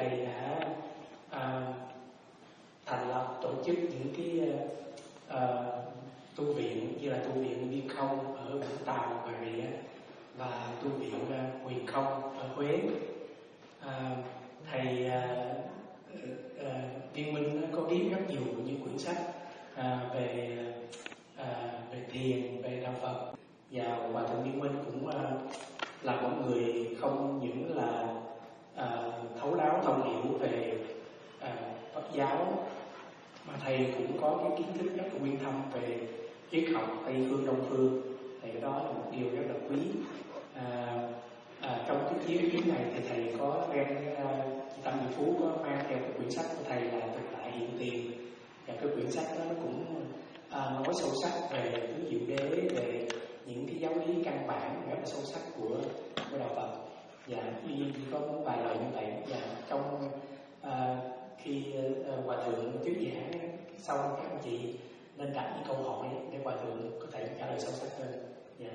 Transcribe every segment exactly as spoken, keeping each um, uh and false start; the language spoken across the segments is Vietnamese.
thầy đã à, thành lập tổ chức những cái à, tu viện như là tu viện Viên Không ở Vũng Tàu, Bà Rịa và tu viện uh, Huyền Không ở Huế. À, thầy à, à, Viên Minh có viết rất nhiều những quyển sách à, về à, về thiền, về đạo Phật, và Hòa thượng Viên Minh cũng à, là một người không những là à, thấu đáo thông hiểu về à, Phật giáo, mà thầy cũng có cái kiến thức rất là uyên thâm về triết học Tây phương Đông phương. Thì cái đó là một điều rất là quý. À, à, trong cái chuyến chuyến này thì thầy có đem à, chị Tâm Nhị Phú có mang theo cái quyển sách của thầy là Thực Tại Hiện Tiền, và cái quyển sách đó nó cũng à, nói sâu sắc về tứ diệu đế, về những cái giáo lý căn bản rất là sâu sắc của của đạo Phật. Và tuy nhiên chỉ có một vài lời như vậy. Và trong à, khi à, Hòa thượng thuyết giảng xong, các anh chị nên đặt những câu hỏi để Hòa thượng có thể trả lời sâu sắc hơn. Yeah.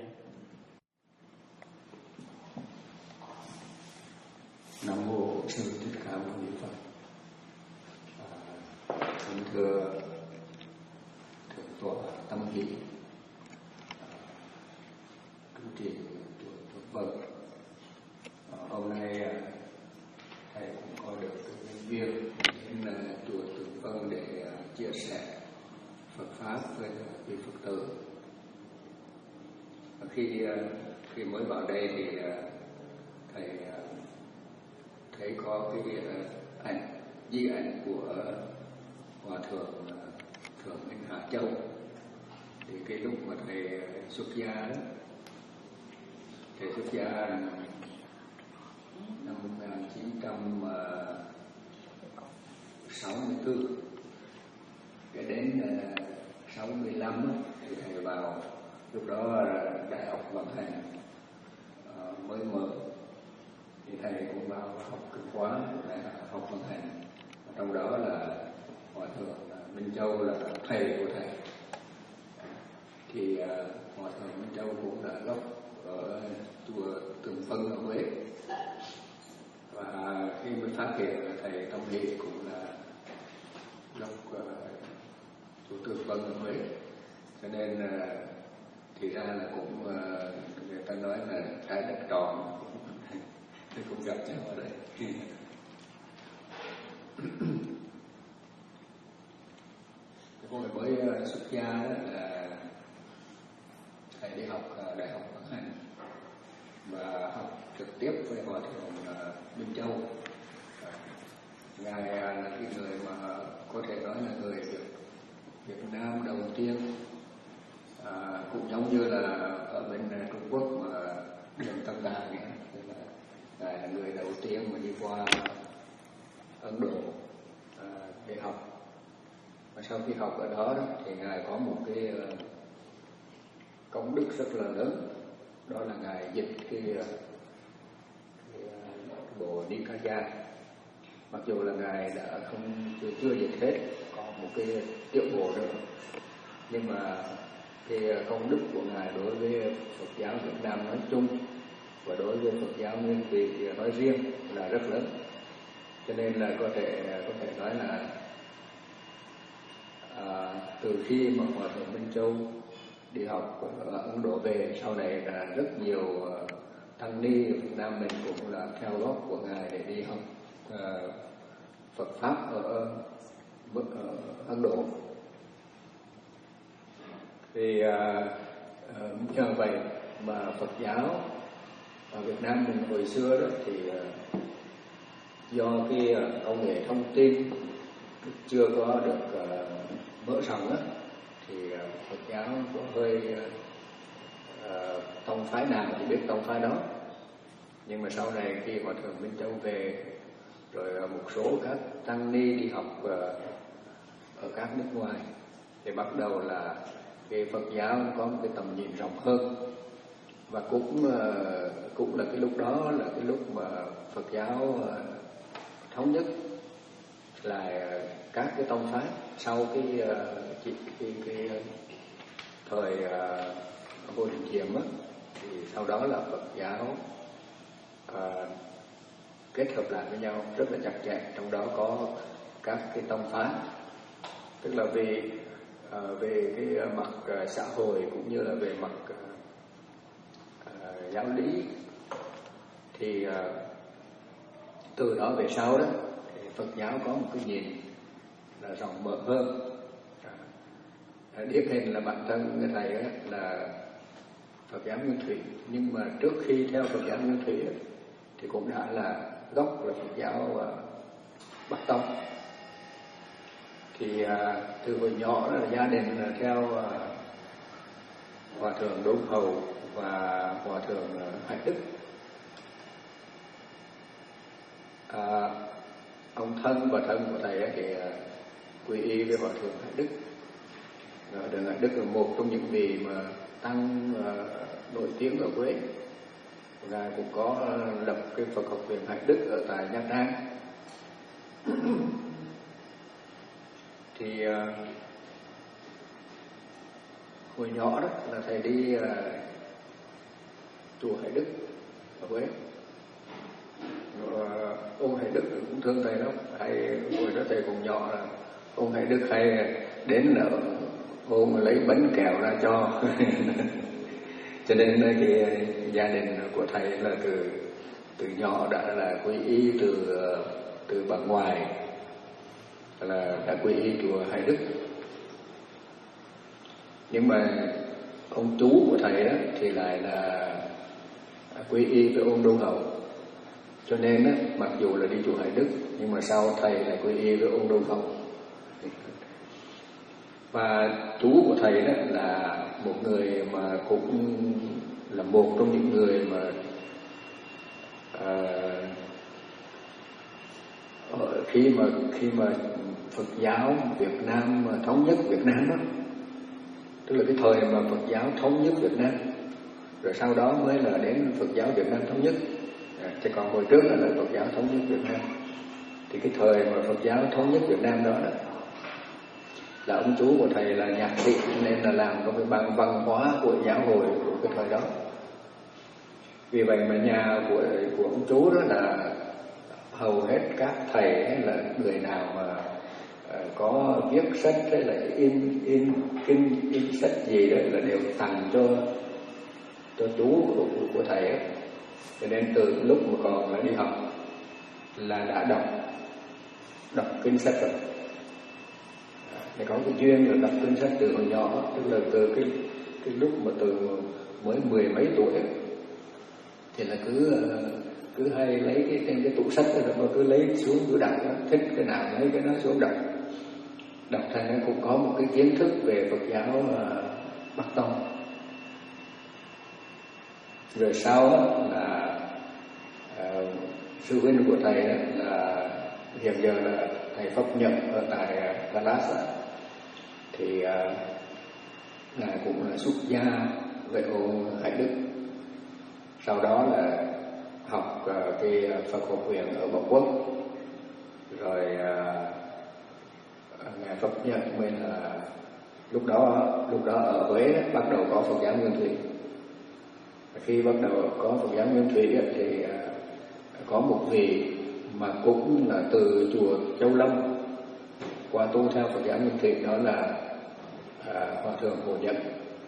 Nam mô Sư Thích Ca Mâu Ni Phật. Kính thưa thượng tọa Tâm Hỷ, kính trì chùa Thượng Vân. Hôm nay thầy cũng có được cái duyên đến chùa Thượng Vân để chia sẻ Phật pháp với quý Phật tử. Khi khi mới vào đây thì thầy thấy có cái ảnh di ảnh của Hòa thượng Thượng Minh Hà Châu. Thì cái lúc mà thầy xuất gia đó, thầy xuất gia năm một nghìn chín trăm sáu mươi tư, cái đến sáu mươi lăm thì thầy vào. Lúc đó Đại học Vận Hành mới mở, thì thầy cũng vào học cái khóa Đại học Vận Hành. Trong đó là Hòa thượng Minh Châu là thầy của thầy. Thì Hòa thượng Minh Châu cũng là gốc ở chùa Tường Phân ở Huế. Và khi mới phát hiện là thầy Tâm Hỷ cũng là gốc chùa Tường Phân ở Huế, cho nên thì ra là cũng người ta nói là trái đất tròn thì cũng gặp nhau ở đây. Hồi mới xuất gia đó là thầy đi học Đại học Vận Hành và học trực tiếp với Hòa thượng Minh Châu. Ngài là cái người mà có thể nói là người Việt, Việt Nam đầu tiên, à, cũng giống như là ở bên Trung Quốc mà Đường Tăng Đài này, là Ngài là người đầu tiên mà đi qua Ấn Độ à, để học. Và sau khi học ở đó, đó thì Ngài có một cái uh, công đức rất là lớn, đó là Ngài dịch cái, uh, cái uh, bộ Nikaya. Mặc dù là Ngài đã không chưa, chưa dịch hết, còn một cái tiểu bộ nữa, nhưng mà cái công đức của Ngài đối với Phật giáo Việt Nam nói chung và đối với Phật giáo Nguyên Thủy nói riêng là rất lớn. Cho nên là có thể có thể nói là à, từ khi mà Hòa thượng Minh Châu đi học ở Ấn Độ về, sau này là rất nhiều tăng ni Việt Nam mình cũng là theo gót của Ngài để đi học uh, Phật pháp ở, ở Ấn Độ. Thì uh, uh, nhờ vậy mà Phật giáo ở Việt Nam mình hồi xưa đó thì uh, do cái uh, công nghệ thông tin chưa có được uh, mở rộng á, thì uh, Phật giáo có hơi uh, tông phái nào chỉ biết tông phái đó. Nhưng mà sau này khi Hòa thượng Minh Châu về, rồi một số các tăng ni đi học uh, ở các nước ngoài, thì bắt đầu là cái Phật giáo có một cái tầm nhìn rộng hơn. Và cũng uh, cũng là cái lúc đó là cái lúc mà Phật giáo uh, thống nhất là các cái tông phái. Sau cái uh, cái, cái, cái thời uh, Vô Đình Diệm á, thì sau đó là Phật giáo uh, kết hợp lại với nhau rất là chặt chẽ, trong đó có các cái tông phái, tức là về à, về cái mặt à, xã hội cũng như là về mặt à, giáo lý. Thì à, từ đó về sau đó thì Phật giáo có một cái nhìn là rộng mở hơn. À, điển hình là bản thân người thầy đó là Phật giáo Nguyên Thủy, nhưng mà trước khi theo Phật giáo Nguyên Thủy đó, thì cũng đã là gốc là Phật giáo uh, Bắc Tông. Thì uh, từ hồi nhỏ đó là gia đình là theo uh, Hòa thượng Đôn Hầu và Hòa thượng uh, Hải Đức. À, ông thân và thân của thầy thì uh, quy y với Hòa thượng Hải Đức. Hòa thượng Hải Đức là một trong những vị mà tăng uh, nổi tiếng ở Huế. Ngài cũng có lập cái Phật học viện Hải Đức ở tại Nha Trang. Thì uh, hồi nhỏ đó là thầy đi uh, chùa Hải Đức ở Huế. Uh, ông Hải Đức cũng thương thầy lắm. Hay hồi đó thầy còn nhỏ là ông Hải Đức hay đến là ông lấy bánh kẹo ra cho. Cho nên cái gia đình của thầy là từ từ nhỏ đã là quy y từ từ bà ngoại là đã quy y chùa Hải Đức. Nhưng mà ông chú của thầy đó thì lại là quy y với ông Đôn Hầu. Cho nên đó, mặc dù là đi chùa Hải Đức nhưng mà sau thầy lại quy y với ông Đôn Hầu. Và chú của thầy đó là một người mà cũng là một trong những người mà uh, khi mà khi mà Phật giáo Việt Nam mà thống nhất Việt Nam đó, tức là cái thời mà Phật giáo thống nhất Việt Nam, rồi sau đó mới là đến Phật giáo Việt Nam thống nhất. À, chứ còn hồi trước là Phật giáo thống nhất Việt Nam. Thì cái thời mà Phật giáo thống nhất Việt Nam đó, đó là ông chú của thầy là nhạc sĩ, nên là làm có cái bằng văn hóa của giáo hội của cái thời đó. Vì vậy mà nhà của của ông chú đó là hầu hết các thầy hay là người nào mà uh, có viết sách hay là in in kinh in, in sách gì đó là đều tặng cho cho chú của, của thầy ấy. Cho nên từ lúc mà còn là đi học là đã đọc đọc kinh sách rồi. Để có cái duyên là đọc kinh sách từ hồi nhỏ, tức là từ cái cái lúc mà từ mới mười mấy tuổi thì là cứ cứ hay lấy cái trên cái tủ sách đó mà cứ lấy xuống cứ đọc, thích cái nào lấy cái đó xuống đọc. Đọc thành nó cũng có một cái kiến thức về Phật giáo Bắc Tông. Rồi sau là uh, sư huynh của thầy là hiện giờ là thầy Pháp Nhật ở tại Dallas. Thì uh, ngài cũng là xuất gia với ông Hải Đức. Sau đó là học uh, cái Phật học viện ở Bảo Quốc. Rồi uh, ngài Pháp Nhật mới là lúc đó lúc đó ở Huế đó, bắt đầu có Phật giáo Nguyên Thủy. Khi bắt đầu có Phật giáo Nguyên Thủy đó, thì uh, có một vị mà cũng là từ chùa Châu Lâm qua tu theo Phật giáo Nguyên Thủy, đó là à, Hòa thượng Hồ Nhật.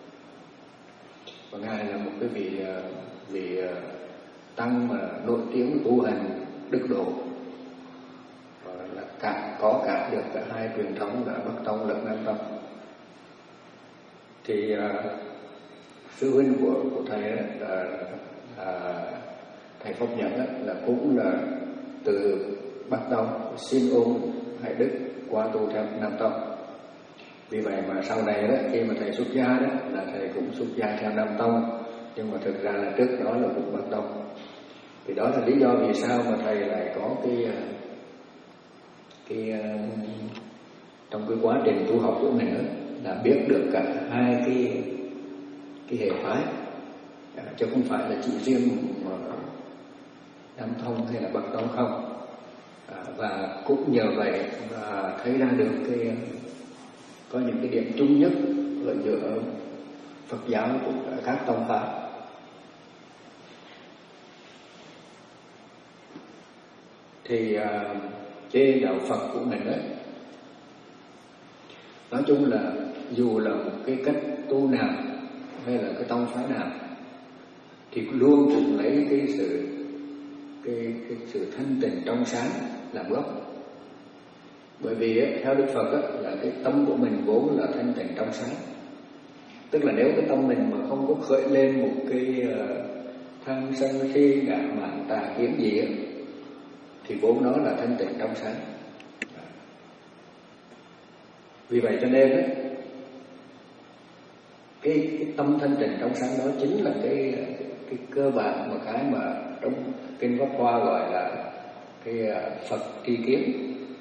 Và ngài là một cái vị vị tăng mà nổi tiếng tu hành đức độ, và là cả có cả được cả hai truyền thống là Bắc Tông lẫn Nam Tông. Thì à, sư huynh của của thầy là, là, là thầy Pháp Nhật là cũng là từ Bắc Tông xin ông Hải Đức qua tu theo Nam Tông. Vì vậy mà sau này đó, khi mà thầy xuất gia đó là thầy cũng xuất gia theo Nam Tông, nhưng mà thực ra là trước đó là cũng Bắc Tông. Thì đó là lý do vì sao mà thầy lại có cái cái trong cái quá trình tu học của mình đó, là biết được cả hai cái cái hệ phái, à, chứ không phải là chỉ riêng Nam Tông hay là Bắc Tông không. À, và cũng nhờ vậy mà thấy ra được cái có những cái điểm chung nhất ở giữa Phật giáo của các tông phái. thì uh, trên đạo Phật của mình đấy, nói chung là dù là một cái cách tu nào hay là cái tông phái nào thì luôn cũng lấy cái sự cái, cái sự thanh tịnh trong sáng làm gốc. Bởi vì ấy, theo Đức Phật ấy, là cái tâm của mình vốn là thanh tịnh trong sáng. Tức là nếu cái tâm mình mà không có khởi lên một cái uh, tham sân si ngã mạn tà kiến gì ấy, thì vốn nó là thanh tịnh trong sáng. Vì vậy cho nên ấy, cái, cái tâm thanh tịnh trong sáng đó chính là cái cái cơ bản mà cái mà trong kinh Pháp Hoa gọi là cái Phật tri kiến,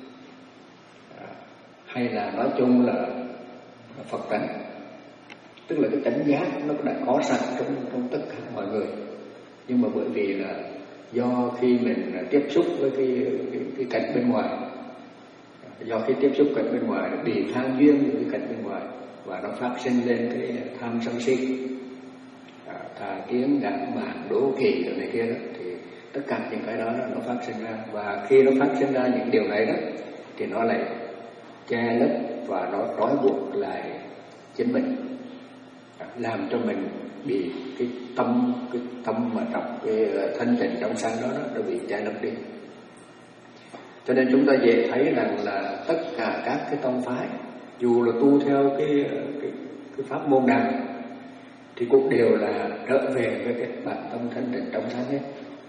hay là nói chung là Phật tánh, tức là cái chánh giác nó đã có sẵn trong trong tất cả mọi người. Nhưng mà bởi vì là do khi mình tiếp xúc với cái cái, cái cảnh bên ngoài, do khi tiếp xúc cảnh bên ngoài nó bị than duyên với cái cảnh bên ngoài và nó phát sinh lên cái tham sân si, à, tà kiến ngã mạn đố kỵ rồi này kia đó, thì tất cả những cái đó nó phát sinh ra. Và khi nó phát sinh ra những điều này đó thì nó lại che lấp và nó trói buộc lại chính mình, làm cho mình bị cái tâm cái tâm mà trong cái thanh tịnh trong sáng đó, đó nó bị che lấp đi. Cho nên chúng ta dễ thấy rằng là tất cả các cái tông phái, dù là tu theo cái cái, cái pháp môn nào thì cũng đều là trở về với cái bản tâm thanh tịnh trong sáng hết.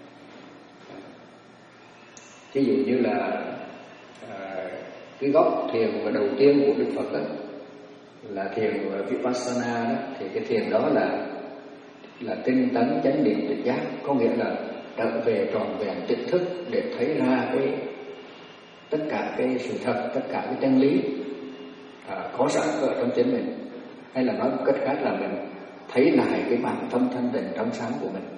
Ví dụ như là à, cái gốc thiền và đầu tiên của Đức Phật đó, là thiền Vipassana đó, thì cái thiền đó là là tinh tấn chánh niệm tỉnh giác, có nghĩa là trở về tròn vẹn tỉnh thức để thấy ra cái tất cả cái sự thật, tất cả cái chân lý à, có sẵn ở trong chính mình, hay là nói một cách khác là mình thấy lại cái bản tâm thanh tịnh trong sáng của mình.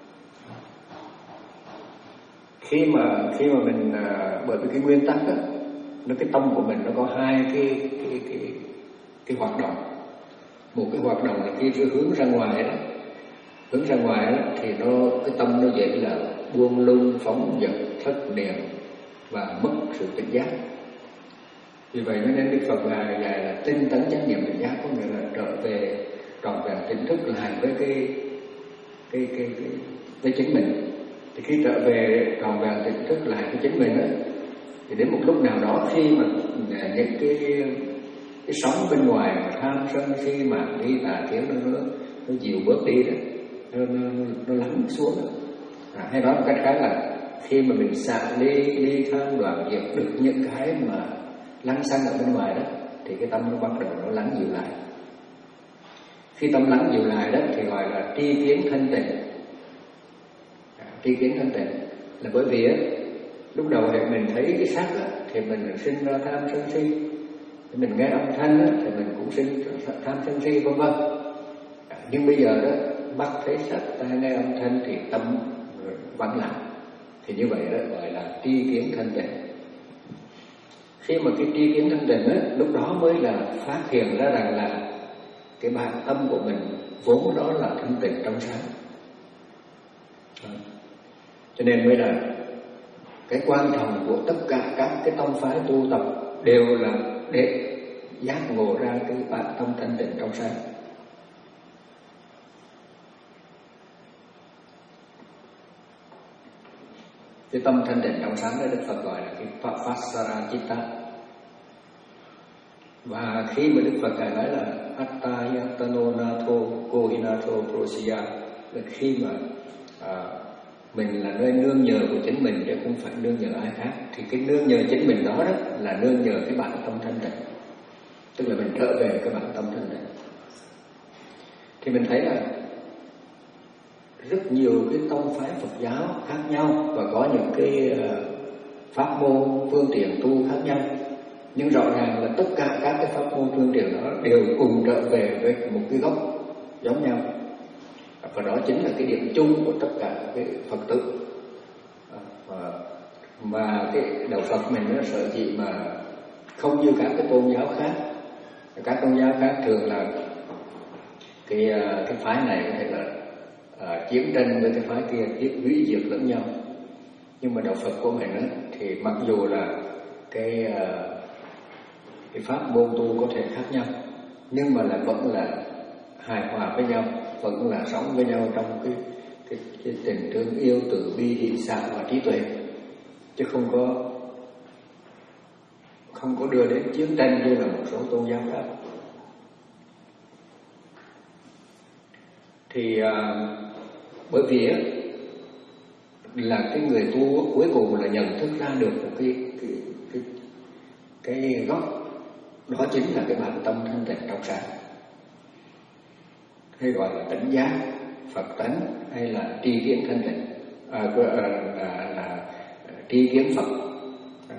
Khi mà khi mà mình à, bởi vì cái nguyên tắc đó, nó cái tâm của mình nó có hai cái cái cái cái hoạt động. Một cái hoạt động là khi cái hướng ra ngoài đó, hướng ra ngoài đó thì nó cái tâm nó dễ là buông lung, phóng dật, thất niệm và mất sự tỉnh giác. Vì vậy nên Đức Phật ngài dạy là tinh tấn chánh niệm tỉnh giác, có nghĩa là trở về trọn vẹn tỉnh thức lại với cái cái cái cái với chính mình. Thì khi trở về trọn vẹn tỉnh thức lại với chính mình đó, thì đến một lúc nào đó khi mà những cái cái sóng bên ngoài mà tham sân si mạn nghi tà kiến nó nó nó dịu bớt đi đó, nó nó, nó lắng xuống đó. À, hay nói một cách khác là khi mà mình xả ly ly tham đoạn diệt được những cái mà lăng xăng ở bên ngoài đó, thì cái tâm nó bắt đầu nó lắng dịu lại. Khi tâm lắng dịu lại đó thì gọi là tri kiến thanh tịnh. À, tri kiến thanh tịnh là bởi vì á, lúc đầu thì mình thấy cái sắc á, thì mình sinh ra tham sân si, mình nghe âm thanh á, thì mình cũng sinh tham sân si vân vân. À, nhưng bây giờ đó mắt thấy sắc, tai nghe âm thanh thì tâm vắng lặng, thì như vậy đó gọi là tri kiến thanh tịnh. Khi mà cái tri kiến thanh tịnh á, lúc đó mới là phát hiện ra rằng là cái bản tâm của mình vốn đó là thanh tịnh trong sáng. À, cho nên mới là cái quan trọng của tất cả các cái tông phái tu tập đều là để giác ngộ ra cái bản tâm thanh tịnh trong sáng. Cái tâm thanh tịnh trong sáng đó Đức Phật gọi là cái Papasara Chitta. Và khi mà Đức Phật ngài nói là Attayatano Natho Kohinato Prosiya, là khi mà à, mình là nơi nương nhờ của chính mình chứ không phải nương nhờ ai khác, thì cái nương nhờ chính mình đó, đó là nương nhờ cái bản tâm thanh tịnh, tức là mình trở về cái bản tâm thanh tịnh. Thì mình thấy là rất nhiều cái tông phái Phật giáo khác nhau và có những cái pháp môn phương tiện tu khác nhau, nhưng rõ ràng là tất cả các cái pháp môn phương tiện đó đều cùng trở về với một cái gốc giống nhau, và đó chính là cái điểm chung của tất cả cái Phật tử. Mà cái đạo Phật mình nó sợ gì mà không như các cái tôn giáo khác. Các tôn giáo khác thường là cái cái phái này có thể là à, chiến tranh với cái phái kia, giết hủy diệt lẫn nhau. Nhưng mà đạo Phật của mình á, thì mặc dù là cái cái pháp môn tu có thể khác nhau, nhưng mà là vẫn là hài hòa với nhau, vẫn là sống với nhau trong cái cái, cái tình thương yêu, từ bi, hỷ xả và trí tuệ, chứ không có không có đưa đến chiến tranh như là một số tôn giáo khác. Thì à, bởi vì á, là cái người tu cuối cùng là nhận thức ra được một cái cái cái, cái gốc, đó chính là cái bản tâm thanh tịnh trong sáng, hay gọi là tỉnh giác, Phật tánh, hay là tri kiến thanh tịnh, à, là, là, là tri kiến Phật. Đó.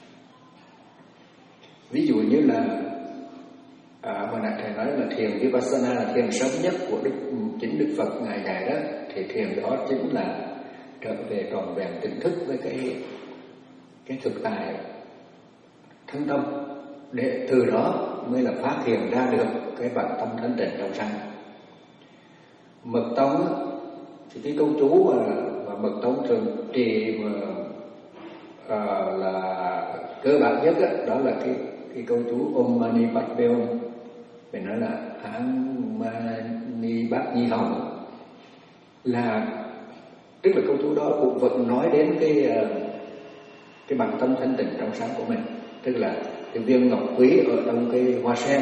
Ví dụ như là à, hồi nãy thầy nói là thiền Vipassana là thiền sớm nhất của Đức chính Đức Phật ngài dạy đó, thì thiền đó chính là trở về trọn vẹn tỉnh thức với cái cái thực tại thân tâm, để từ đó mới là phát hiện ra được cái bản tâm thanh tịnh trong sáng. Mật tông thì cái câu chú mà, mà mật tông thường trì mà à, là cơ bản nhất đó, đó là cái cái câu chú Om Mani Padme Hum, mình nói là An Mani Bát Di Hồng, là tức là câu chú đó cũng vẫn nói đến cái cái bản tâm thanh tịnh trong sáng của mình, tức là cái viên ngọc quý ở trong cái hoa sen.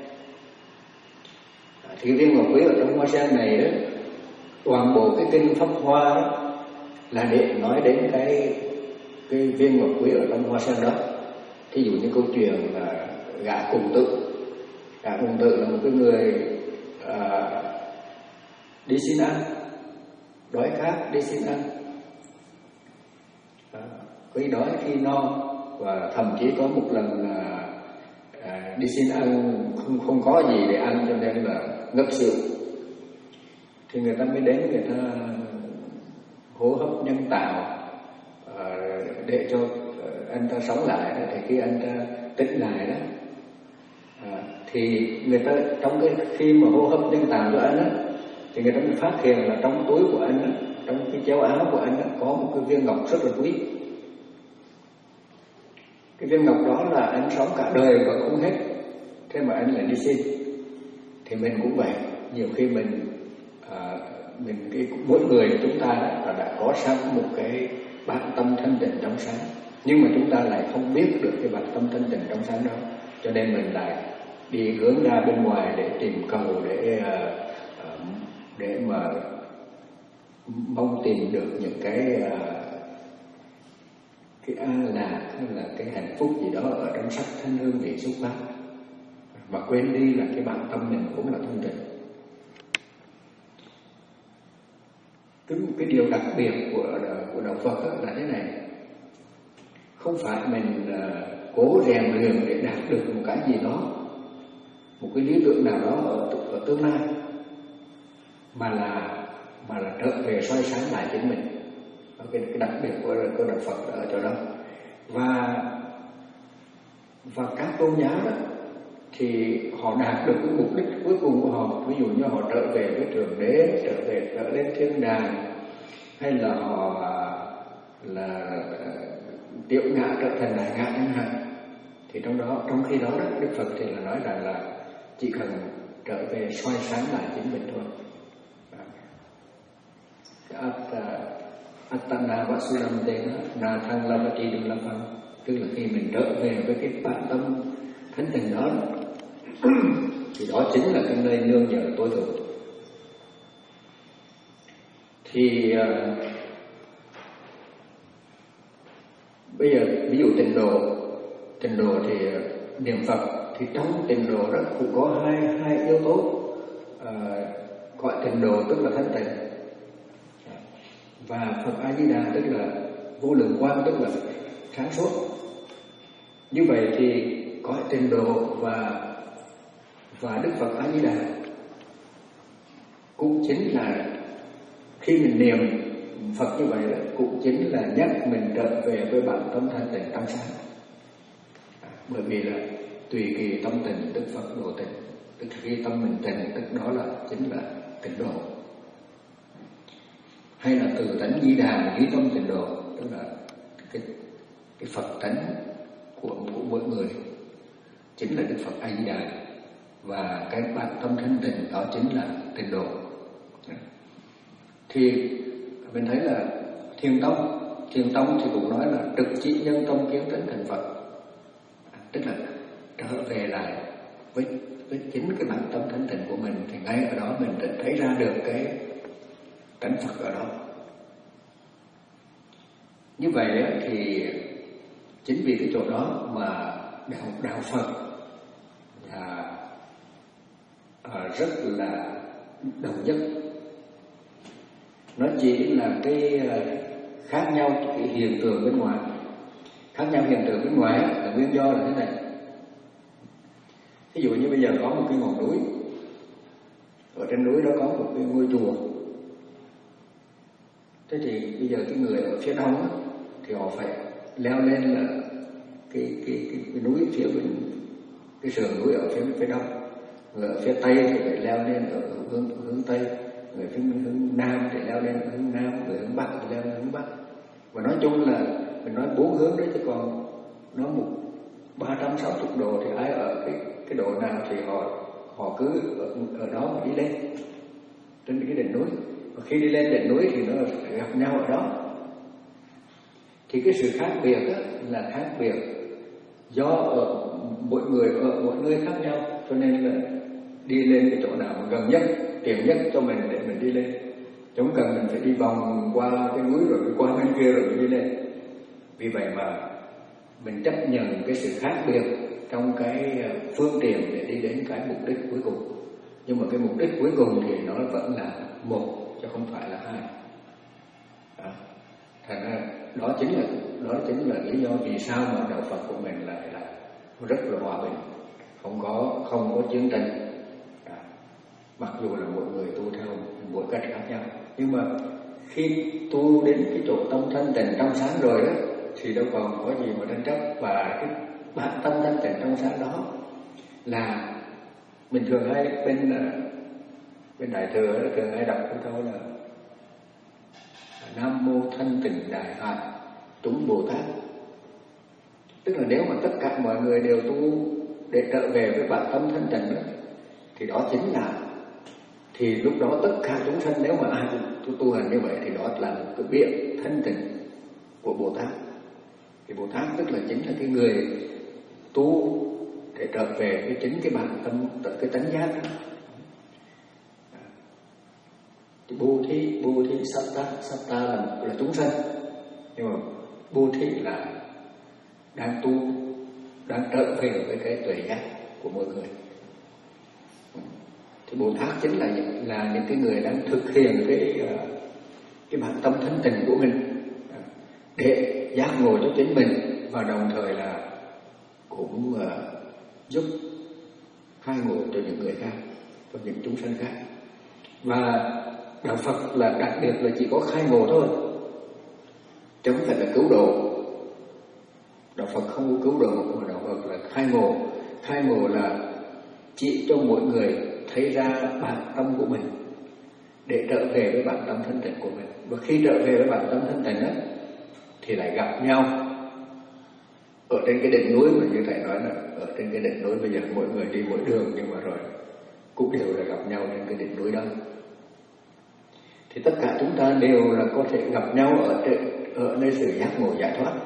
Thì cái viên ngọc quý ở trong hoa sen này đó, toàn bộ cái kinh Pháp Hoa đó, là để nói đến cái cái viên ngọc quý ở trong hoa sen đó. Thí dụ như câu chuyện là gã cùng tự, gã cùng tự là một cái người à, đi xin ăn, đói khát đi xin ăn, à, khi đói khi no, và thậm chí có một lần là à, đi xin ăn không không có gì để ăn cho nên là ngất xỉu. Thì người ta mới đến, người ta hô hấp nhân tạo à, để cho anh ta sống lại đó. Thì khi anh ta tỉnh lại đó à, thì người ta trong cái khi mà hô hấp nhân tạo cho anh đó, thì người ta mới phát hiện là trong túi của anh đó, trong cái chéo áo của anh đó, có một cái viên ngọc rất là quý. Cái viên ngọc đó là anh sống cả đời và không hết, thế mà anh lại đi xin. Thì mình cũng vậy, nhiều khi mình à, mình cái mỗi người chúng ta đã, đã có sẵn một cái bản tâm thanh tịnh trong sáng, nhưng mà chúng ta lại không biết được cái bản tâm thanh tịnh trong sáng đó, cho nên mình lại đi hướng ra bên ngoài để tìm cầu, để để mà mong tìm được những cái cái an lạc hay là cái hạnh phúc gì đó ở trong sắc thanh hương vị xúc pháp, mà quên đi là cái bản tâm mình cũng là thanh tịnh. Cái, cái điều đặc biệt của của đạo Phật là thế này, không phải mình uh, cố rèn luyện để đạt được một cái gì đó, một cái lý tưởng nào đó ở, ở tương lai, mà là mà là trở về soi sáng lại chính mình. Cái, cái đặc biệt của, của đạo Phật ở chỗ đó. Và và các tôn giáo đó thì họ đạt được cái mục đích cuối cùng của họ, ví dụ như họ trở về với Thượng Đế, trở về trở lên thiên đàng, hay là họ là tiểu ngã trở thành đại ngã chẳng hạn. Thì trong đó, trong khi đó, đó Đức Phật thì là nói rằng là chỉ cần trở về soi sáng lại chính mình thôi. Attana Vasuramdena Na Thang Lavati Dulavang, tức là khi mình trở về với cái bản tâm thánh tình đó, thì đó chính là cái nơi nương nhờ tối thượng. Thì uh, bây giờ ví dụ tịnh độ, tịnh độ thì uh, niệm Phật, thì trong tịnh độ đó cũng có hai hai yếu tố, uh, gọi tịnh độ tức là thánh tịnh, và Phật A Di Đà tức là vô lượng quang, tức là sáng suốt. Như vậy thì có tịnh độ và và Đức Phật A Di Đà cũng chính là khi mình niệm Phật như vậy đó, cũng chính là nhắc mình trở về với bản tâm thanh tịnh trong sáng. À, bởi vì là tùy kỳ tâm tình Đức Phật độ tịnh, tức khi tâm mình tịnh, tức đó là chính là tịnh độ. Hay là từ tánh Di Đà lý tâm tịnh độ, tức là cái, cái Phật tánh của, của mỗi người chính là Đức Phật A Di Đà, và cái bản tâm thanh tịnh đó chính là tịnh độ. Thì mình thấy là Thiền Tông, Thiền Tông thì cũng nói là trực chỉ nhân tông kiến tánh thành Phật, tức là trở về lại với với chính cái bản tâm thanh tịnh của mình, thì ngay ở đó mình đã thấy ra được cái tánh Phật ở đó. Như vậy thì chính vì cái chỗ đó mà đạo đạo Phật là à, rất là đồng nhất. Nó chỉ là cái khác nhau cái hiện tượng bên ngoài. Khác nhau hiện tượng bên ngoài là nguyên do là thế này. Ví dụ như bây giờ có một cái ngọn núi, ở trên núi đó có một cái ngôi chùa. Thế thì bây giờ cái người ở phía đông á, thì họ phải leo lên là cái cái cái, cái núi phía bên cái sườn núi ở phía phía đông, người ở phía tây thì phải leo lên ở hướng hướng tây, người phía hướng nam thì leo lên ở hướng nam, người hướng bắc thì leo lên hướng bắc. Và nói chung là mình nói bốn hướng đấy, chứ còn nó một ba trăm sáu mươi độ thì ai ở cái cái độ nào thì họ họ cứ ở, ở đó mà đi lên trên cái đỉnh núi. Và khi đi lên đỉnh núi thì nó gặp nhau ở đó. Thì cái sự khác biệt á, là khác biệt do ở mỗi người ở mỗi nơi khác nhau, cho nên là đi lên cái chỗ nào mà gần nhất, tiện nhất cho mình để mình đi lên. Chúng cần mình phải đi vòng qua cái núi rồi đi qua bên kia rồi đi lên. Vì vậy mà mình chấp nhận cái sự khác biệt trong cái phương tiện để đi đến cái mục đích cuối cùng. Nhưng mà cái mục đích cuối cùng thì nó vẫn là một, chứ không phải là hai. Đó. Thành ra đó chính là đó chính là lý do vì sao mà đạo Phật của mình lại là rất là hòa bình, không có không có chiến tranh. Đó. Mặc dù là mỗi người tu theo mỗi cách khác nhau, nhưng mà khi tu đến cái chỗ tâm thanh tịnh trong sáng rồi đó thì đâu còn có gì mà tranh chấp. Và cái bản tâm thanh tịnh trong sáng đó là mình thường hay bên bên đại thừa đó, thường hay đọc cái câu là Nam mô thanh tịnh đại hạnh chúng Bồ Tát. Tức là nếu mà tất cả mọi người đều tu để trở về với bản tâm thanh tịnh đó, thì đó chính là thì lúc đó tất cả chúng sanh, nếu mà ai tu, tu hành như vậy thì đó là một cái biện thanh tịnh của Bồ Tát. Thì Bồ Tát tức là chính là cái người tu để trở về với chính cái bản tâm, cái tánh giác đó. Thì bồ thí, bồ thí satta, satta là, là chúng sanh, nhưng mà bồ thí là đang tu, đang trở về với cái tuệ giác của mọi người. Thì Bồ Tát chính là là những cái người đang thực hiện cái cái bản tâm thanh tịnh của mình để giác ngộ cho chính mình, và đồng thời là cũng uh, giúp khai ngộ cho những người khác, cho những chúng sanh khác. Và đạo Phật là đặc biệt là chỉ có khai ngộ thôi, chứ không phải là cứu độ. Đạo Phật không có cứu độ, mà đạo Phật là khai ngộ. Khai ngộ là chỉ cho mỗi người thấy ra bản tâm của mình để trở về với bản tâm thanh tịnh của mình. Và khi trở về với bản tâm thanh tịnh đó, thì lại gặp nhau ở trên cái đỉnh núi. Mà như thầy nói là ở trên cái đỉnh núi bây giờ mỗi người đi mỗi đường, nhưng mà rồi cũng đều là gặp nhau trên cái đỉnh núi đó. Thì tất cả chúng ta đều là có thể gặp nhau ở trên, ở nơi sự giác ngộ giải thoát.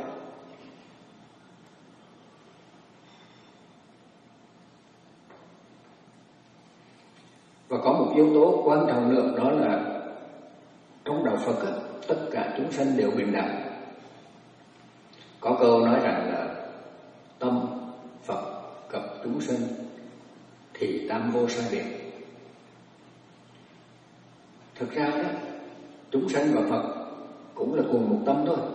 Và có một yếu tố quan trọng nữa, đó là trong đạo Phật á, tất cả chúng sanh đều bình đẳng. Có câu nói rằng là tâm Phật gặp chúng sanh thì tam vô sai biệt. Thực ra đó, chúng sanh và Phật cũng là cùng một tâm thôi.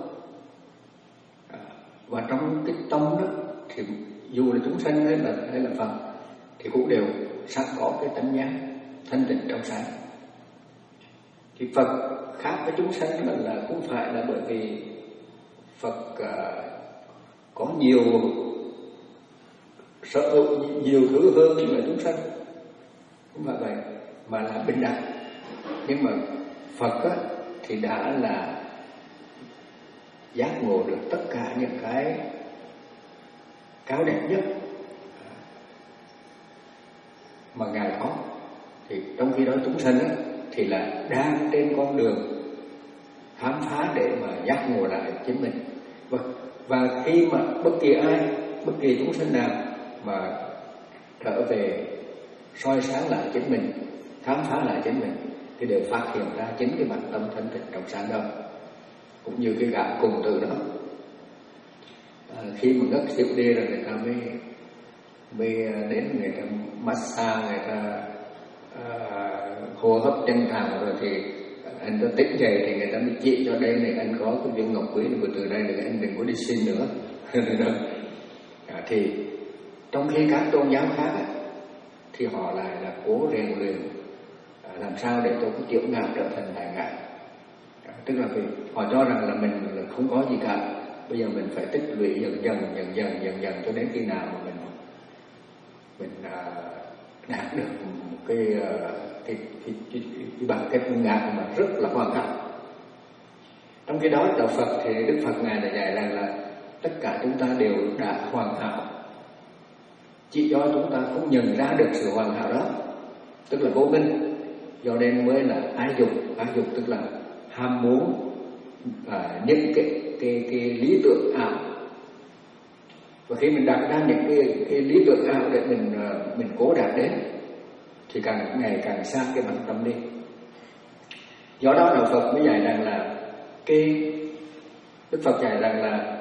Và trong cái tâm đó thì dù là chúng sanh hay là hay là Phật thì cũng đều sẵn có cái tánh giác thanh tịnh trong sáng. Thì Phật khác với chúng sanh là, là không phải là bởi vì Phật uh, có nhiều sở nhiều thứ hơn là chúng sanh, không phải vậy, mà là bình đẳng. Nhưng mà Phật á, thì đã là giác ngộ được tất cả những cái cao đẹp nhất mà Ngài có. Thì trong khi đó chúng sanh á, thì là đang trên con đường khám phá để mà giác ngộ lại chính mình. Và, và khi mà bất kỳ ai, bất kỳ chúng sanh nào mà trở về soi sáng lại chính mình, khám phá lại chính mình, thì đều phát hiện ra chính cái bản tâm thanh tịnh trong sáng đó. Cũng như cái gã cùng tử đó, à, khi mà ngất xỉu đi rồi người ta mới mới đến người ta massage, người ta à, hô hấp chân thẳng, rồi thì anh ta tỉnh dậy thì người ta mới chỉ cho đây này anh có cái viên ngọc quý này, từ đây là anh đừng có đi xin nữa. À, thì trong khi các tôn giáo khác ấy, thì họ lại là cố rèn luyện à, làm sao để cho cái tiểu ngã trở thành đại ngã. À, tức là vì họ cho rằng là mình là không có gì cả, bây giờ mình phải tích lũy dần dần dần dần dần dần cho đến khi nào mà mình mình à, đạt được một cái cái cái, cái, cái, cái bản kết ngã mà rất là hoàn hảo. Trong khi đó đạo Phật thì Đức Phật Ngài đã dạy rằng là tất cả chúng ta đều đã hoàn hảo, chỉ do chúng ta không nhận ra được sự hoàn hảo đó, tức là vô minh, do nên mới là ái dục. Ái dục tức là ham muốn và những cái cái cái lý tưởng ảo. Và khi mình đặt ra những cái cái lý tưởng ảo để mình mình cố đạt đến, thì càng ngày càng xa cái bản tâm đi. Do đó đạo Phật mới dạy rằng là cái Đức Phật dạy rằng là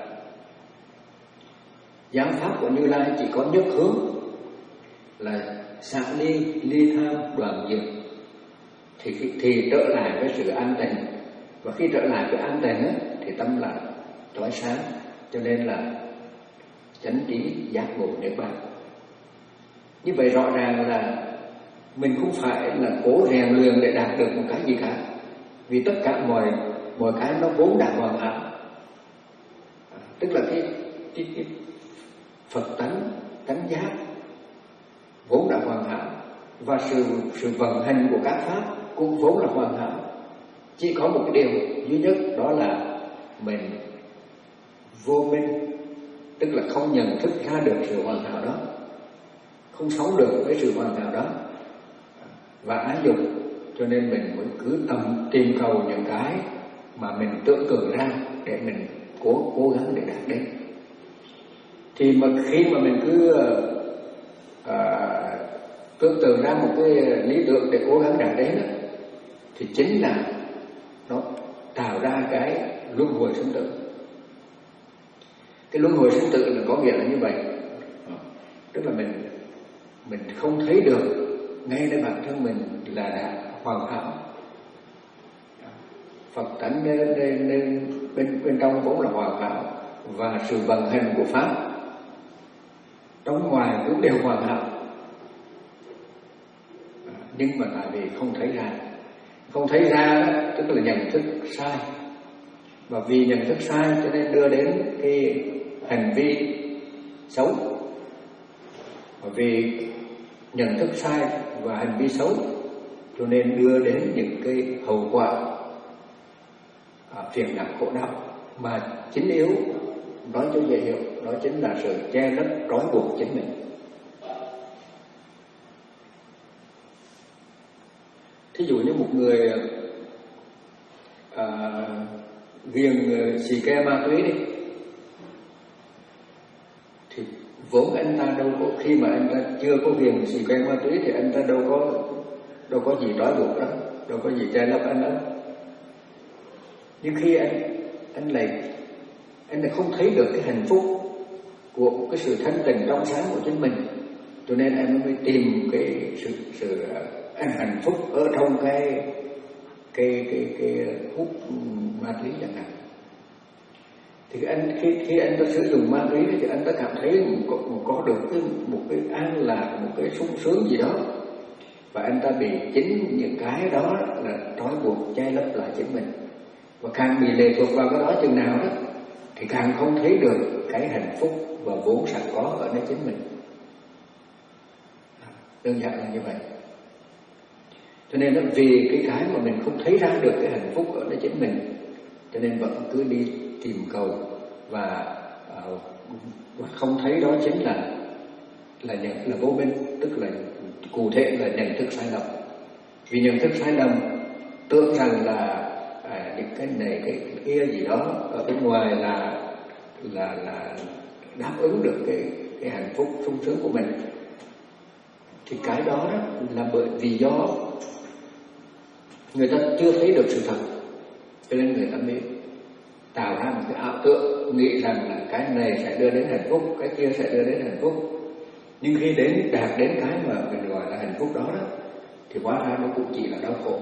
giáo pháp của Như Lai chỉ có nhất hướng là xả ly, ly tham, đoạn diệt, thì thì trở lại với sự an tịnh. Và khi trở lại với an tịnh ấy, thì tâm là trói sáng, cho nên là chánh trí giác ngộ niết bàn. Như vậy rõ ràng là mình không phải là cố rèn luyện để đạt được một cái gì cả, vì tất cả mọi mọi cái nó vốn đã hoàn hảo. À, tức là cái, cái, cái Phật tánh, tánh giác vốn đã hoàn hảo, và sự sự vận hành của các pháp cũng vốn là hoàn hảo. Chỉ có một cái điều duy nhất, đó là mình vô minh, tức là không nhận thức ra được sự hoàn hảo đó, không sống được với sự hoàn hảo đó, và ái dục, cho nên mình mới cứ tầm tìm cầu những cái mà mình tưởng tượng ra để mình cố cố gắng để đạt đến. Thì mà khi mà mình cứ à, tưởng tượng ra một cái lý tưởng để cố gắng đạt đến đó, thì chính là nó tạo ra cái luân hồi sinh tử. Cái luân hồi sinh tử là có nghĩa là như vậy, tức là mình mình không thấy được ngay nơi bản thân mình là đã hoàn hảo. Phật tánh nên, nên, nên bên bên trong vốn là hoàn hảo, và sự vận hành của pháp trong ngoài cũng đều hoàn hảo, nhưng mà tại vì không thấy ra, không thấy ra đó, tức là nhận thức sai, và vì nhận thức sai cho nên đưa đến cái hành vi xấu. Và vì nhận thức sai và hành vi xấu cho nên đưa đến những cái hậu quả à, phiền não khổ đau, mà chính yếu nói cho dễ hiểu, đó chính là sự che lấp trói buộc chính mình. Thí dụ như một người à, ghiền xì ke ma túy đi, thì vốn anh ta đâu có, khi mà anh ta chưa có ghiền xì ke ma túy thì anh ta đâu có đâu có gì trói buộc đó, đâu có gì che lấp anh đó. Nhưng khi anh anh lại anh lại không thấy được cái hạnh phúc của cái sự thanh tịnh trong sáng của chính mình, cho nên anh mới tìm cái sự sự anh hạnh phúc ở trong cái cái cái cái hút ma túy chẳng hạn. Thì anh khi khi anh ta sử dụng ma túy thì anh ta cảm thấy có, có được cái, một cái an lạc, một cái sung sướng gì đó, và anh ta bị chính những cái đó là trói buộc che lấp lại chính mình, và càng bị lệ thuộc vào cái đó chừng nào đó thì càng không thấy được cái hạnh phúc và vốn sẵn có ở nơi chính mình. Đơn giản là như vậy. Cho nên vì cái cái mà mình không thấy ra được cái hạnh phúc ở nơi chính mình, cho nên vẫn cứ đi tìm cầu và uh, không thấy đó chính là là nhận là vô minh, tức là cụ thể là nhận thức sai lầm. Vì nhận thức sai lầm tưởng rằng là à, những cái này cái kia gì đó ở bên ngoài là là là đáp ứng được cái cái hạnh phúc sung sướng của mình, thì cái đó, đó là bởi vì do người ta chưa thấy được sự thật, cho nên người ta mới tạo ra một cái ảo tưởng, nghĩ rằng là cái này sẽ đưa đến hạnh phúc, cái kia sẽ đưa đến hạnh phúc. Nhưng khi đến đạt đến cái mà mình gọi là hạnh phúc đó đó, thì hóa ra nó cũng chỉ là đau khổ.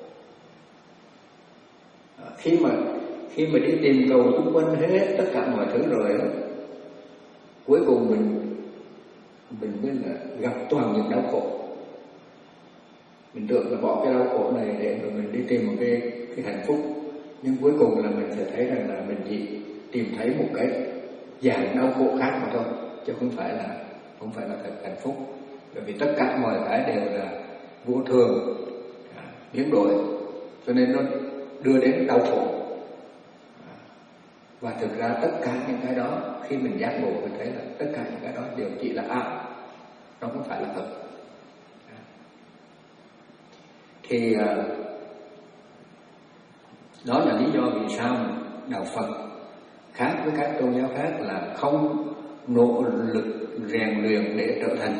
À, khi mà khi mà đi tìm cầu xung quanh hết tất cả mọi thứ rồi đó, cuối cùng mình mình mới là gặp toàn những đau khổ. Mình tưởng là bỏ cái đau khổ này để rồi mình đi tìm một cái cái hạnh phúc, nhưng cuối cùng là mình sẽ thấy rằng là mình chỉ tìm thấy một cái dạng đau khổ khác mà thôi, chứ không phải là không phải là thật hạnh phúc. Bởi vì tất cả mọi cái đều là vô thường, biến đổi, cho nên nó đưa đến đau khổ. Và thực ra tất cả những cái đó, khi mình giác ngộ mình thấy là tất cả những cái đó đều chỉ là ảo, nó không phải là thật. Thì đó là lý do vì sao mà đạo Phật khác với các tôn giáo khác là không nỗ lực rèn luyện để trở thành.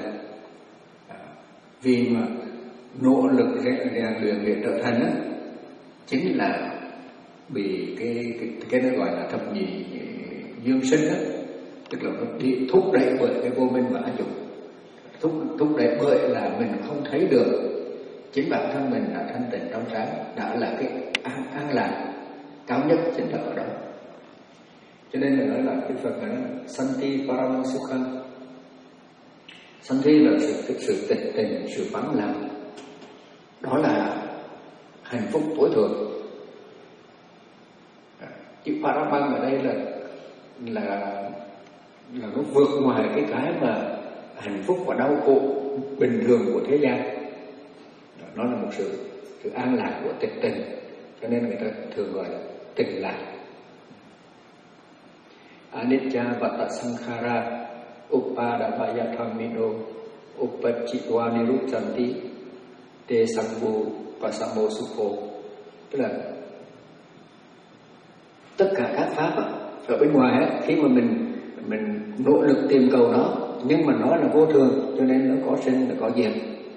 Vì mà nỗ lực rèn luyện để trở thành đó, chính là bị cái cái cái nó gọi là thập nhị dương sinh đó, tức là nó bị thúc đẩy bởi cái vô minh và ái dục, thúc thúc đẩy bởi là mình không thấy được chính bản thân mình đã thanh tịnh trong sáng, đã là cái an an lạc cao nhất chính là ở đó. Cho nên là nói là cái Phật nói là Santi Paramansukha. Santi là sự sự tịch tình, sự vắng lặng, đó là hạnh phúc tối thượng. Chữ Paraman ở đây là là là nó vượt ngoài cái cái mà hạnh phúc và đau khổ bình thường của thế gian. Nó là một sự sự an lạc của tịch tình, cho nên người ta thường gọi là tịch lạc. Anicca vata sankhara upadabhaya dhammino upachitwa nirucchanti te sangbu pasamo sukho. Tức là tất cả các pháp á, ở bên ngoài á, khi mà mình mình nỗ lực tìm cầu nó, nhưng mà nó là vô thường, cho nên nó có sinh là có diệt.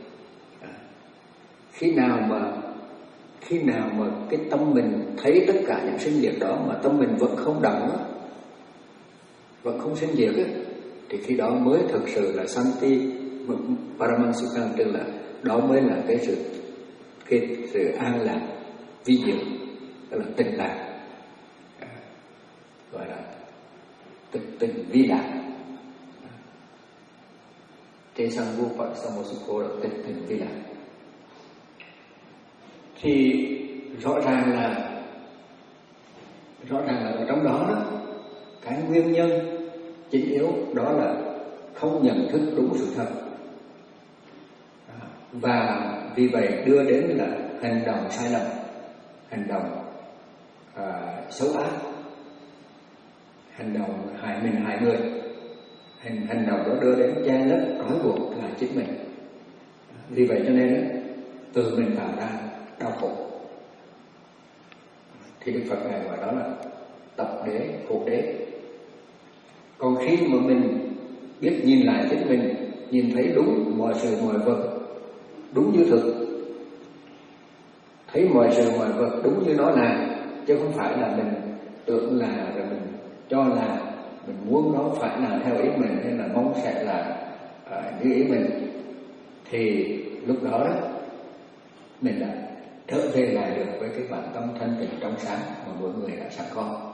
Khi nào mà khi nào mà cái tâm mình thấy tất cả những sinh diệt đó mà tâm mình vẫn không động á, vẫn không sinh diệt á, thì khi đó mới thực sự là Santi Paramansukha, tức là đó mới là cái sự cái sự an lạc vi diệu, tức là tịnh lạc, gọi là tịnh tịnh vi lạc. Thế sang vô Phật Samosukho là tịnh tịnh vi lạc. Thì rõ ràng là rõ ràng là ở trong đó, đó cái nguyên nhân chính yếu đó là không nhận thức đúng sự thật, và vì vậy đưa đến là hành động sai lầm, hành động à, xấu ác, hành động hại mình hại người. Hành, hành động đó đưa đến che lấp trói buộc lại chính mình. Vì vậy cho nên từ mình tạo ra đau khổ. Thì Đức Phật này gọi đó là tập đế, khổ đế. Còn khi mà mình biết nhìn lại chính mình, nhìn thấy đúng mọi sự mọi vật đúng như thực, thấy mọi sự mọi vật đúng như nó là, chứ không phải là mình tưởng là rồi mình cho là mình muốn nó phải là theo ý mình hay là mong sẽ là uh, như ý mình, thì lúc đó, đó mình đã trở về lại được với cái bản tâm thanh tịnh trong sáng mà mỗi người đã sẵn có.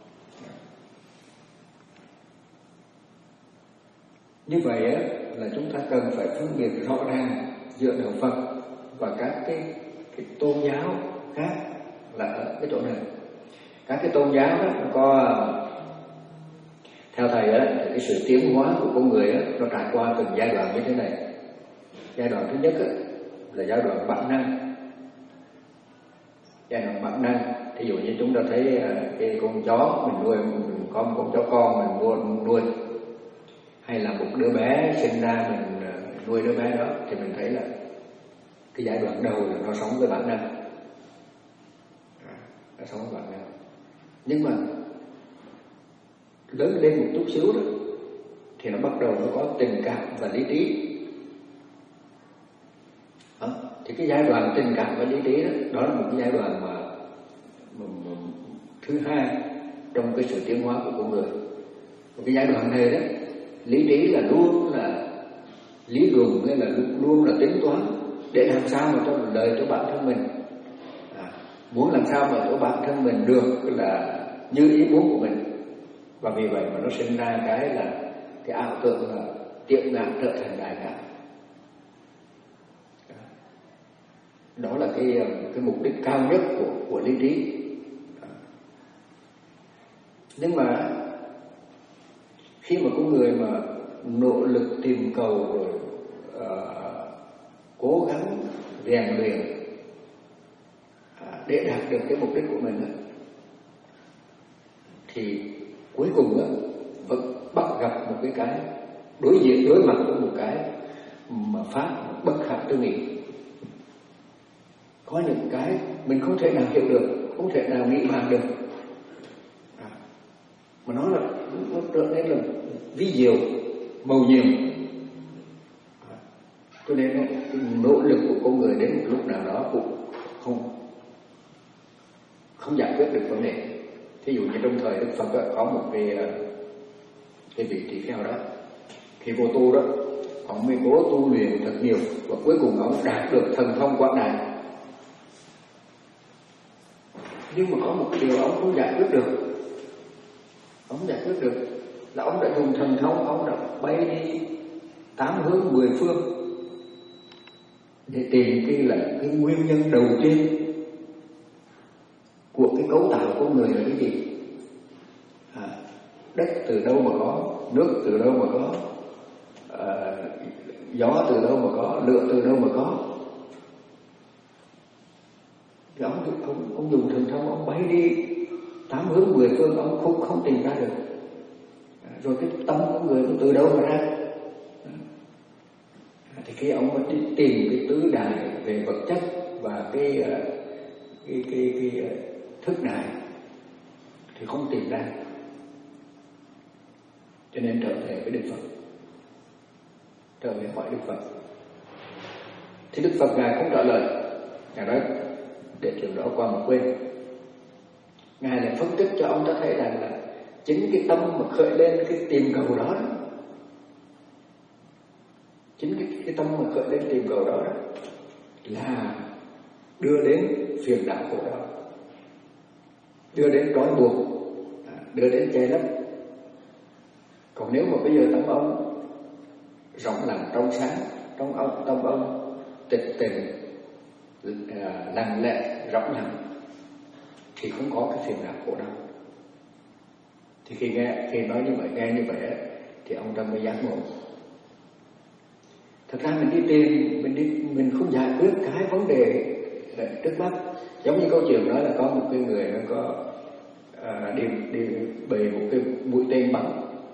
Như vậy á, là chúng ta cần phải phân biệt rõ ràng giữa đạo Phật và các cái, cái tôn giáo khác là ở cái chỗ này. Các cái tôn giáo đó nó có, theo thầy á, thì cái sự tiến hóa của con người á, nó trải qua từng giai đoạn như thế này. Giai đoạn thứ nhất á, là giai đoạn bản năng. giai đoạn bản năng. Thí dụ như chúng ta thấy cái con chó mình nuôi, mình có một con chó con mình mua nuôi, hay là một đứa bé sinh ra mình nuôi đứa bé đó, thì mình thấy là cái giai đoạn đầu là nó sống với bản năng, nó sống với bản năng. Nhưng mà lớn lên một chút xíu đó thì nó bắt đầu nó có tình cảm và lý trí. Đó. Thì cái giai đoạn tình cảm và lý trí đó, đó là một cái giai đoạn mà, mà, mà thứ hai trong cái sự tiến hóa của con người. Một cái giai đoạn này đó, lý trí là luôn là lý luận, hay là luôn là tính toán để làm sao mà cho lợi cho bản thân mình, à, muốn làm sao mà cho bản thân mình được là như ý muốn của mình. Và vì vậy mà nó sinh ra cái là cái ảo tưởng là tiệm ngạo trở thành đại ngạo. Đó là cái cái mục đích cao nhất của của lý trí. Nhưng mà khi mà con người mà nỗ lực tìm cầu rồi uh, cố gắng rèn luyện uh, để đạt được cái mục đích của mình, thì cuối cùng uh, vẫn bắt gặp một cái cái đối diện đối mặt với một cái mà pháp bất khả tư nghị. Có những cái mình không thể nào hiểu được, không thể nào nghĩ bàn được, à, mà nó là nó trở nên là vi diệu, màu nhiệm. À, cho nên cái nỗ lực của con người đến một lúc nào đó cũng không không giải quyết được vấn đề. Thí dụ như trong thời Đức Phật đó, có một cái cái vị tỳ kheo đó, khi vô tu đó, ông mới cố tu luyện thật nhiều và cuối cùng ông đạt được thần thông quảng đại. Nhưng mà có một điều ông không giải quyết được, ông không giải quyết được là ông đã dùng thần thông, ông đã bay đi tám hướng mười phương để tìm cái là cái nguyên nhân đầu tiên của cái cấu tạo của người là cái gì. À, đất từ đâu mà có, nước từ đâu mà có, à, gió từ đâu mà có, lửa từ đâu mà có. Thì ông, ông, ông dùng thần thông, ông bay đi tám hướng mười phương, ông không không tìm ra được. À, rồi cái tâm của người nó từ đâu mà ra? À, thì khi ông đi tìm cái tứ đại về vật chất và cái cái cái, cái, cái thức đại thì không tìm ra, cho nên trở về với Đức Phật, trở về hỏi Đức Phật. Thì Đức Phật ngài không trả lời, ngài nói để chuyện đó qua một quên. Ngài lại phân tích cho ông ta thấy rằng là chính cái tâm mà khởi lên cái tìm cầu đó, đó chính cái, cái tâm mà khởi lên tìm cầu đó, đó là đưa đến phiền não khổ đau, đưa đến trói buộc, đưa đến che lấp. Còn nếu mà bây giờ tâm ông rộng lặng trong sáng, trong ông tâm ông tịch tịnh, lặng lẽ rộng lặng, thì không có cái phiền não khổ đau. Thì khi nghe khi nói như vậy, nghe như vậy thì ông ta mới giác ngộ. Thật ra mình đi tìm, mình đi mình không giải quyết cái vấn đề trước mắt. Giống như câu chuyện nói là có một cái người nó có à, đi đi bày một cái mũi tên bắn,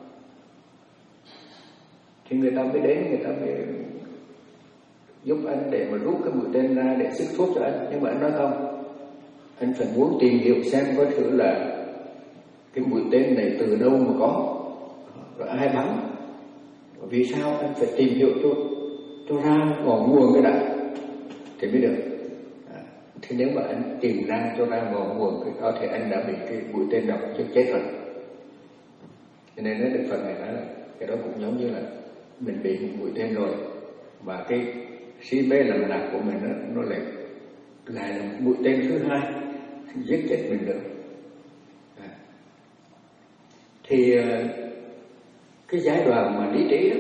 thì người ta mới đến, người ta mới giúp anh để mà rút cái mũi tên ra để sức thuốc cho anh. Nhưng mà anh nói không, anh phải muốn tìm hiểu xem có thử là cái mũi tên này từ đâu mà có, rồi ai bắn, vì sao anh phải tìm hiểu cho cho ra ngọn nguồn cái đã thì mới được. À, thì nếu mà anh tìm ra cho ra ngọn nguồn thì có thể anh đã bị cái mũi tên độc chết chết rồi. Cho nên nói Đức Phật này nói là cái đó cũng giống như là mình bị một mũi tên rồi, và cái si mê làm lạc của mình đó, nó lại lại là mũi tên thứ hai giết chết mình được. À, thì cái giai đoạn mà lý trí đó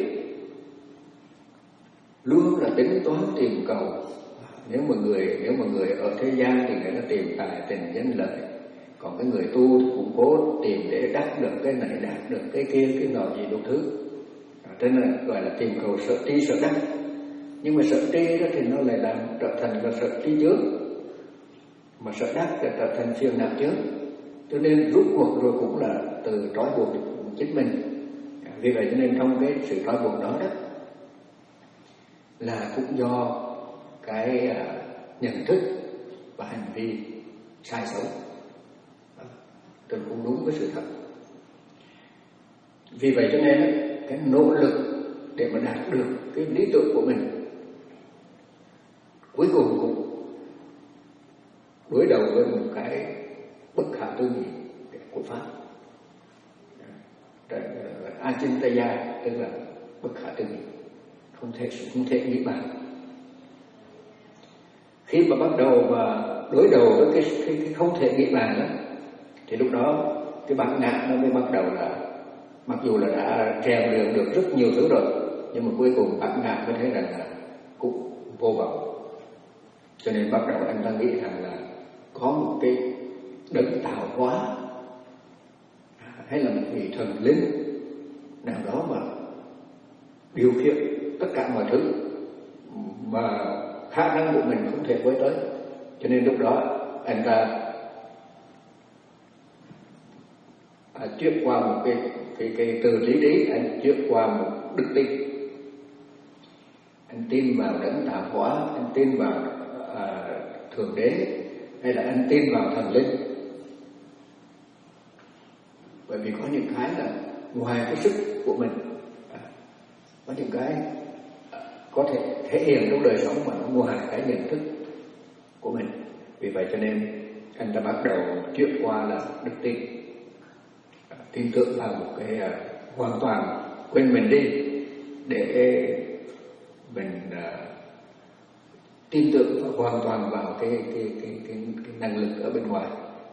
luôn là tính toán tìm cầu. Nếu mà người nếu mà người ở thế gian thì người ta tìm tài tình danh lợi, còn cái người tu thì cũng cố tìm để đắc được cái này, đạt được cái kia, cái nọ gì đủ thứ. Thế nên gọi là tìm cầu sợ tri sợ đắc. Nhưng mà sợ tri đó thì nó lại làm trở thành là sợ tri trước. mà sở đắc là trở thành phiền não trước, cho nên rút cuộc rồi cũng là từ trói buộc chính mình. Vì vậy cho nên trong cái sự trói buộc đó đó là cũng do cái uh, nhận thức và hành vi sai xấu, tôi không đúng với sự thật. Vì vậy cho nên cái nỗ lực để mà đạt được cái lý tưởng của mình cuối cùng cũng đối đầu với một cái bất khả tư nghị của Pháp, Achintaya, tức là bất khả tư nghị, không thể không thể nghĩ bàn. Khi mà bắt đầu và đối đầu với cái, cái, cái không thể nghĩ bàn đó, thì lúc đó cái bản ngã nó mới bắt đầu là, mặc dù là đã rèn luyện được rất nhiều thứ rồi, nhưng mà cuối cùng bản ngã mới thấy rằng là cũng vô vọng. Cho nên bắt đầu anh ta nghĩ rằng là có một cái đấng tạo hóa hay là một vị thần linh nào đó mà điều khiển tất cả mọi thứ mà khả năng của mình không thể với tới. Cho nên lúc đó anh ta à, chuyển qua một cái cái cái từ lý trí, anh chuyển qua một đức tin. Anh tin vào đấng tạo hóa, anh tin vào à, thượng đế, hay là anh tin vào thần linh. Bởi vì có những cái là ngoài cái sức của mình, à, có những cái à, có thể thể hiện trong đời sống mà nó ngoài cái nhận thức của mình. Vì vậy cho nên anh ta bắt đầu chuyển qua là đức tin, à, tin tưởng vào một cái à, hoàn toàn quên mình đi để mình à, tin tưởng hoàn toàn vào cái cái cái cái, cái năng lực ở bên ngoài.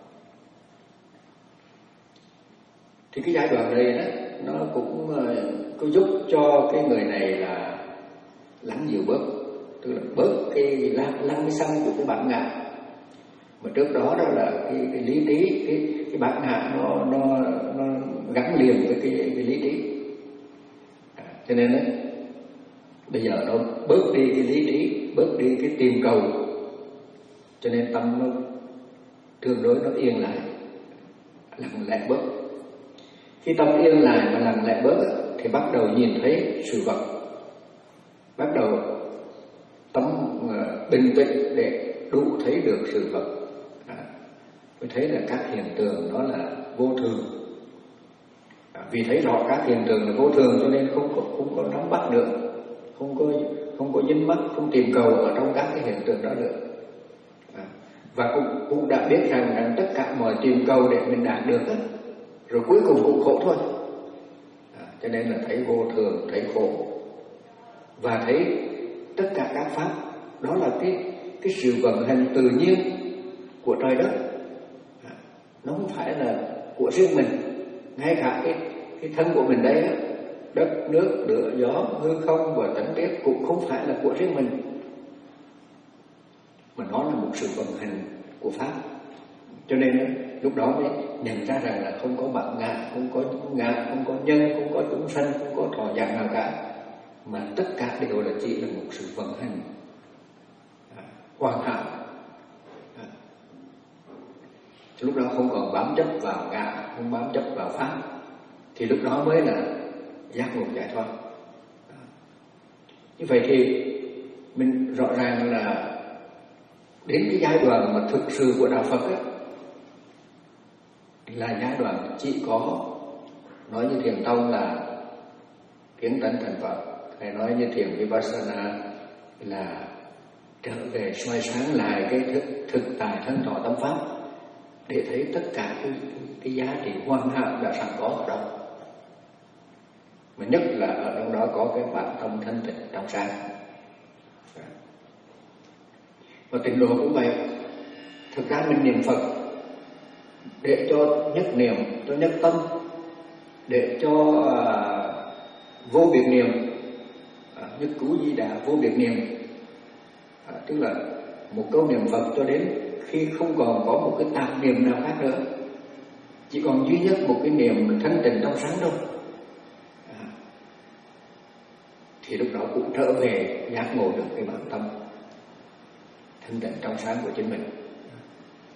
Thì cái giai đoạn này đó, nó cũng uh, có giúp cho cái người này là lắng dịu bớt, tức là bớt cái lăng lăng xăng của cái bản ngã. Mà trước đó đó là cái, cái lý trí, cái cái bản ngã nó nó nó gắn liền với cái, cái lý trí. À, cho nên đấy, bây giờ nó bớt đi cái lý trí, bớt đi cái tìm cầu, cho nên tâm nó tương đối nó yên lại, lặng lẽ bớt. Khi tâm yên lại và lặng lẽ bớt thì bắt đầu nhìn thấy sự vật, bắt đầu tâm uh, bình tĩnh để đủ thấy được sự vật. À, mới thấy là các hiện tượng đó là vô thường. À, vì thấy rõ các hiện tượng là vô thường cho nên không có không có nắm bắt được, không có không có dính mắc, không tìm cầu ở trong các cái hiện tượng đó được. À, và cũng cũng đã biết rằng rằng tất cả mọi tìm cầu để mình đạt được đó, rồi cuối cùng cũng khổ thôi. À, cho nên là thấy vô thường, thấy khổ, và thấy tất cả các pháp đó là cái cái sự vận hành tự nhiên của trời đất. À, nó không phải là của riêng mình. Ngay cả cái cái thân của mình đây đó, đất, nước, lửa, gió, hư không và tánh biết cũng không phải là của riêng mình, mà nó là một sự vận hành của pháp. Cho nên lúc đó mới nhận ra rằng là không có bản ngã, không có ngã, không có nhân, không có chúng sanh, không có thọ dạng nào cả, mà tất cả đều là chỉ là một sự vận hành à, hoàn hảo. À, lúc đó không còn bám chấp vào ngã, không bám chấp vào pháp, thì lúc đó mới là giác ngộ giải thoát. À, như vậy thì mình rõ ràng là đến cái giai đoạn mà thực sự của đạo Phật ấy, là giai đoạn chỉ có, nói như Thiền Tông là kiến tánh thành Phật, hay nói như Thiền Vipassana là trở về soi sáng lại cái thực, thực tại thân thọ tâm pháp, để thấy tất cả cái, cái giá trị hoàn hảo đã sẵn có ở đó, mà nhất là ở trong đó có cái bản tâm thanh tịnh trong sáng. Và tịnh độ cũng vậy. Thực ra mình niệm Phật để cho nhất niệm, cho nhất tâm, để cho uh, vô biệt niệm, uh, nhất cú di đà vô biệt niệm, uh, tức là một câu niệm Phật cho đến khi không còn có một cái tạp niệm nào khác nữa, chỉ còn duy nhất một cái niệm thanh tịnh trong sáng thôi. Uh, thì lúc đó cũng trở về giác ngộ được cái bản tâm thanh tịnh trong sáng của chính mình.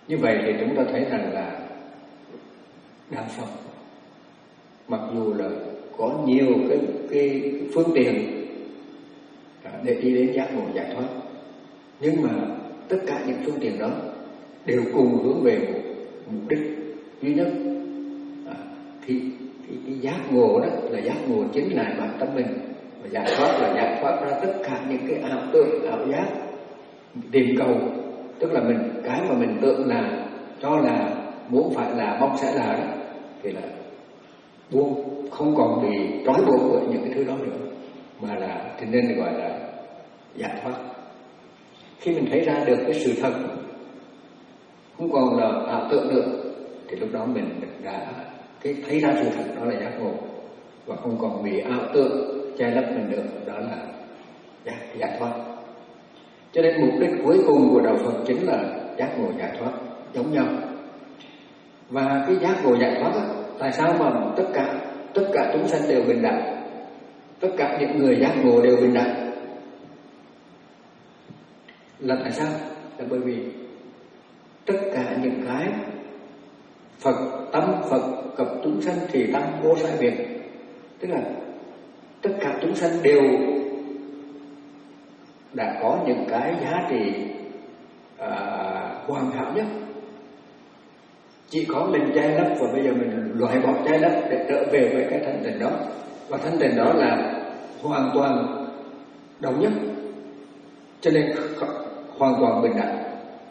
Như vậy thì chúng ta thấy rằng là đạo Phật mặc dù là có nhiều cái, cái phương tiện để đi đến giác ngộ giải thoát, nhưng mà tất cả những phương tiện đó đều cùng hướng về một mục đích duy nhất. À, thì cái, cái giác ngộ đó là giác ngộ chính là bản tâm mình, và giải thoát là giải thoát ra tất cả những cái ảo tưởng, ảo giác tìm cầu, tức là mình cái mà mình tưởng là cho là muốn phải là mong sẽ là đó, thì là buông, không còn bị trói buộc bởi những cái thứ đó nữa, mà là thì nên gọi là giải thoát. Khi mình thấy ra được cái sự thật, không còn là ảo tưởng nữa, thì lúc đó mình đã cái thấy ra sự thật, đó là giác ngộ, và không còn bị ảo tưởng che lấp mình nữa, đó là giải, giải thoát. Cho nên mục đích cuối cùng của đạo Phật chính là giác ngộ giải thoát, giống nhau. Và cái giác ngộ giải thoát đó, tại sao mà tất cả tất cả chúng sanh đều bình đẳng, tất cả những người giác ngộ đều bình đẳng? Là tại sao? Là bởi vì tất cả những cái Phật tâm Phật cập chúng sanh thì tâm vô sai biệt, tức là tất cả chúng sanh đều đã có những cái giá trị à, hoàn hảo nhất. Chỉ có mình che lấp, và bây giờ mình loại bỏ che lấp để trở về với cái thanh tịnh đó, và thanh tịnh đó là hoàn toàn đồng nhất, cho nên hoàn toàn bình đẳng.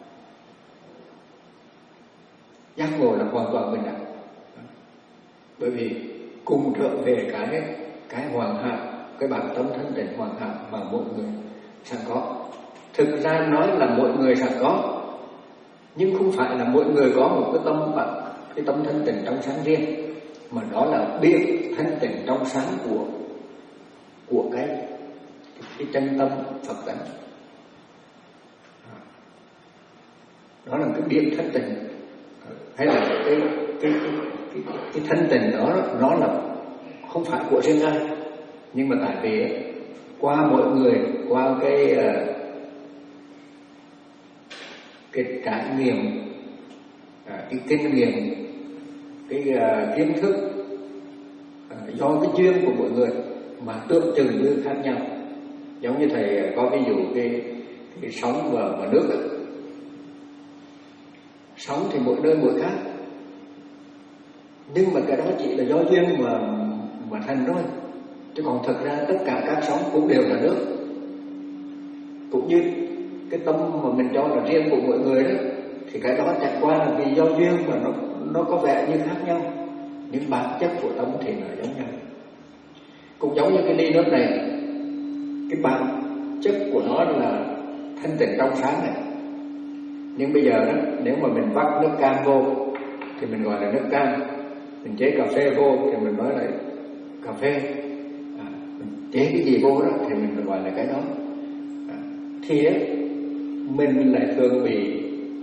Giác ngộ là hoàn toàn bình đẳng, bởi vì cùng trở về cái cái hoàn hảo, cái bản tâm thanh tịnh hoàn hảo mà mỗi người sẵn có. Thực ra nói là mỗi người sẵn có, nhưng không phải là mỗi người có một cái tâm bản, cái tâm thanh tịnh trong sáng riêng, mà đó là biết thanh tịnh trong sáng của của cái cái chân tâm Phật tánh. Đó là cái biết thanh tịnh, hay là cái cái cái cái, cái thanh tịnh đó, nó là không phải của riêng ai, nhưng mà tại vì qua mỗi người, qua cái cái trải nghiệm, cái kinh nghiệm, cái kiến thức, do cái duyên của mỗi người mà tượng trưng như khác nhau. Giống như thầy có ví dụ cái cái sóng và, và nước ấy. Sóng thì mỗi nơi mỗi khác, nhưng mà cái đó chỉ là do duyên mà mà thành thôi, chứ còn thực ra tất cả các sóng cũng đều là nước. Cũng như cái tâm mà mình cho là riêng của mỗi người đó, thì cái đó chẳng qua là vì do duyên mà nó nó có vẻ như khác nhau, nhưng bản chất của tâm thì là giống nhau. Cũng giống như cái ly nước này, cái bản chất của nó là thanh tịnh trong sáng này, nhưng bây giờ đó, nếu mà mình vắt nước cam vô thì mình gọi là nước cam, mình chế cà phê vô thì mình nói là cà phê, à, mình chế cái gì vô đó thì mình gọi là cái đó. À, thì ấy, mình lại thường bị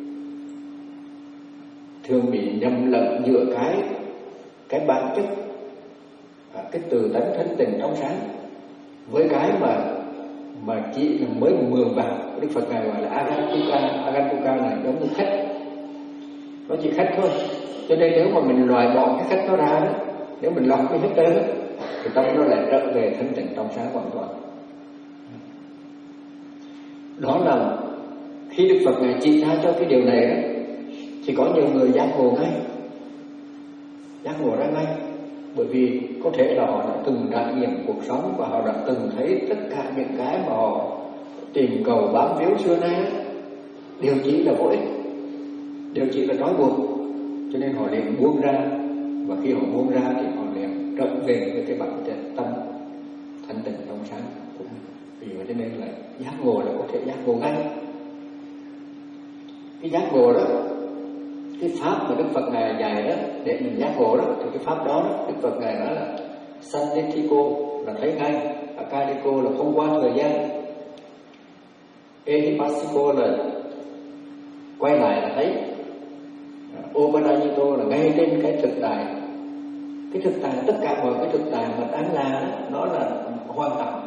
thường bị nhầm lẫn giữa cái cái bản chất, à, cái từ tánh thanh tịnh trong sáng với cái mà mà chỉ là mới mường vào. Đức Phật ngài gọi là agantuka. Agantuka là giống như khách, nó chỉ khách thôi. Cho nên nếu mà mình loại bỏ cái khách nó ra đó, nếu mình lọc cái hết trơn đó, thì tâm nó lại trở về thanh tịnh trong sáng hoàn toàn. Đó là khi Đức Phật ngài chỉ ra cho cái điều này đó, thì có nhiều người giác ngộ ngay, giác ngộ ra ngay, bởi vì có thể là họ đã từng trải nghiệm cuộc sống và họ đã từng thấy tất cả những cái mà họ tìm cầu bám víu xưa nay đều chỉ là vô ích, đều chỉ là trói buộc, cho nên họ liền buông ra. Và khi họ buông ra thì họ liền trở về với cái bản chất tâm thanh tịnh trong sáng của mình. Vì vậy cho nên là giác ngộ là có thể giác ngộ ngay. Cái giác ngộ đó, cái pháp mà Đức Phật ngài dạy đó để mình giác ngộ đó, thì cái pháp đó, đó Đức Phật ngài nói là Sannithiko là thấy ngay, Akadiko là không qua thời gian, Ehipassiko là quay lại là thấy, Upanayito là ngay trên cái thực tại. Cái thực tại, tất cả mọi cái thực tại mà đáng là đó, nó là hoàn hảo.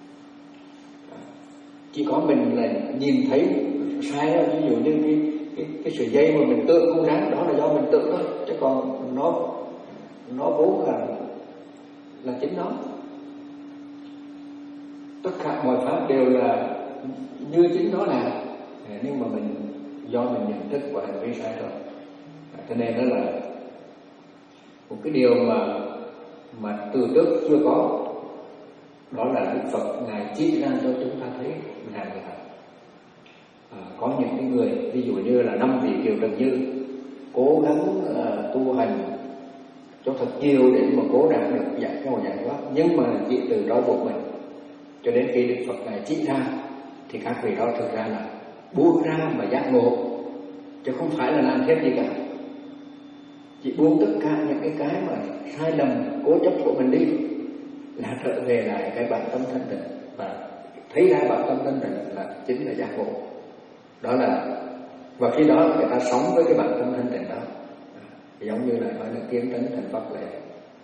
Chỉ có mình là nhìn thấy sai đó, ví dụ như cái, cái, cái sợi dây mà mình tượng con rắn đó là do mình tượng thôi, chứ còn nó nó vốn là là chính nó. Tất cả mọi pháp đều là như chính nó là, nhưng mà mình do mình nhận thức và hành vi sai rồi. Cho nên đó là một cái điều mà mà từ trước chưa có, đó là Đức Phật ngài chỉ ra cho chúng ta thấy hàng người thật. À, có những cái người ví dụ như là năm vị Kiều Trần Như cố gắng uh, tu hành cho thật nhiều để mà cố đạt được giải cái giải thoát, nhưng mà chỉ từ đó buộc mình cho đến khi Đức Phật ngài chỉ ra thì các vị đó thực ra là buông ra mà giác ngộ, chứ không phải là làm thêm gì cả. Chỉ buông tất cả những cái cái mà sai lầm cố chấp của mình đi, là trở về lại cái bản tâm thanh tịnh, và thấy ra bản tâm thanh tịnh là chính là giác ngộ. Đó là, và khi đó người ta sống với cái bản tâm thanh tịnh đó, giống như là nói là kiến tánh thành Pháp lệ.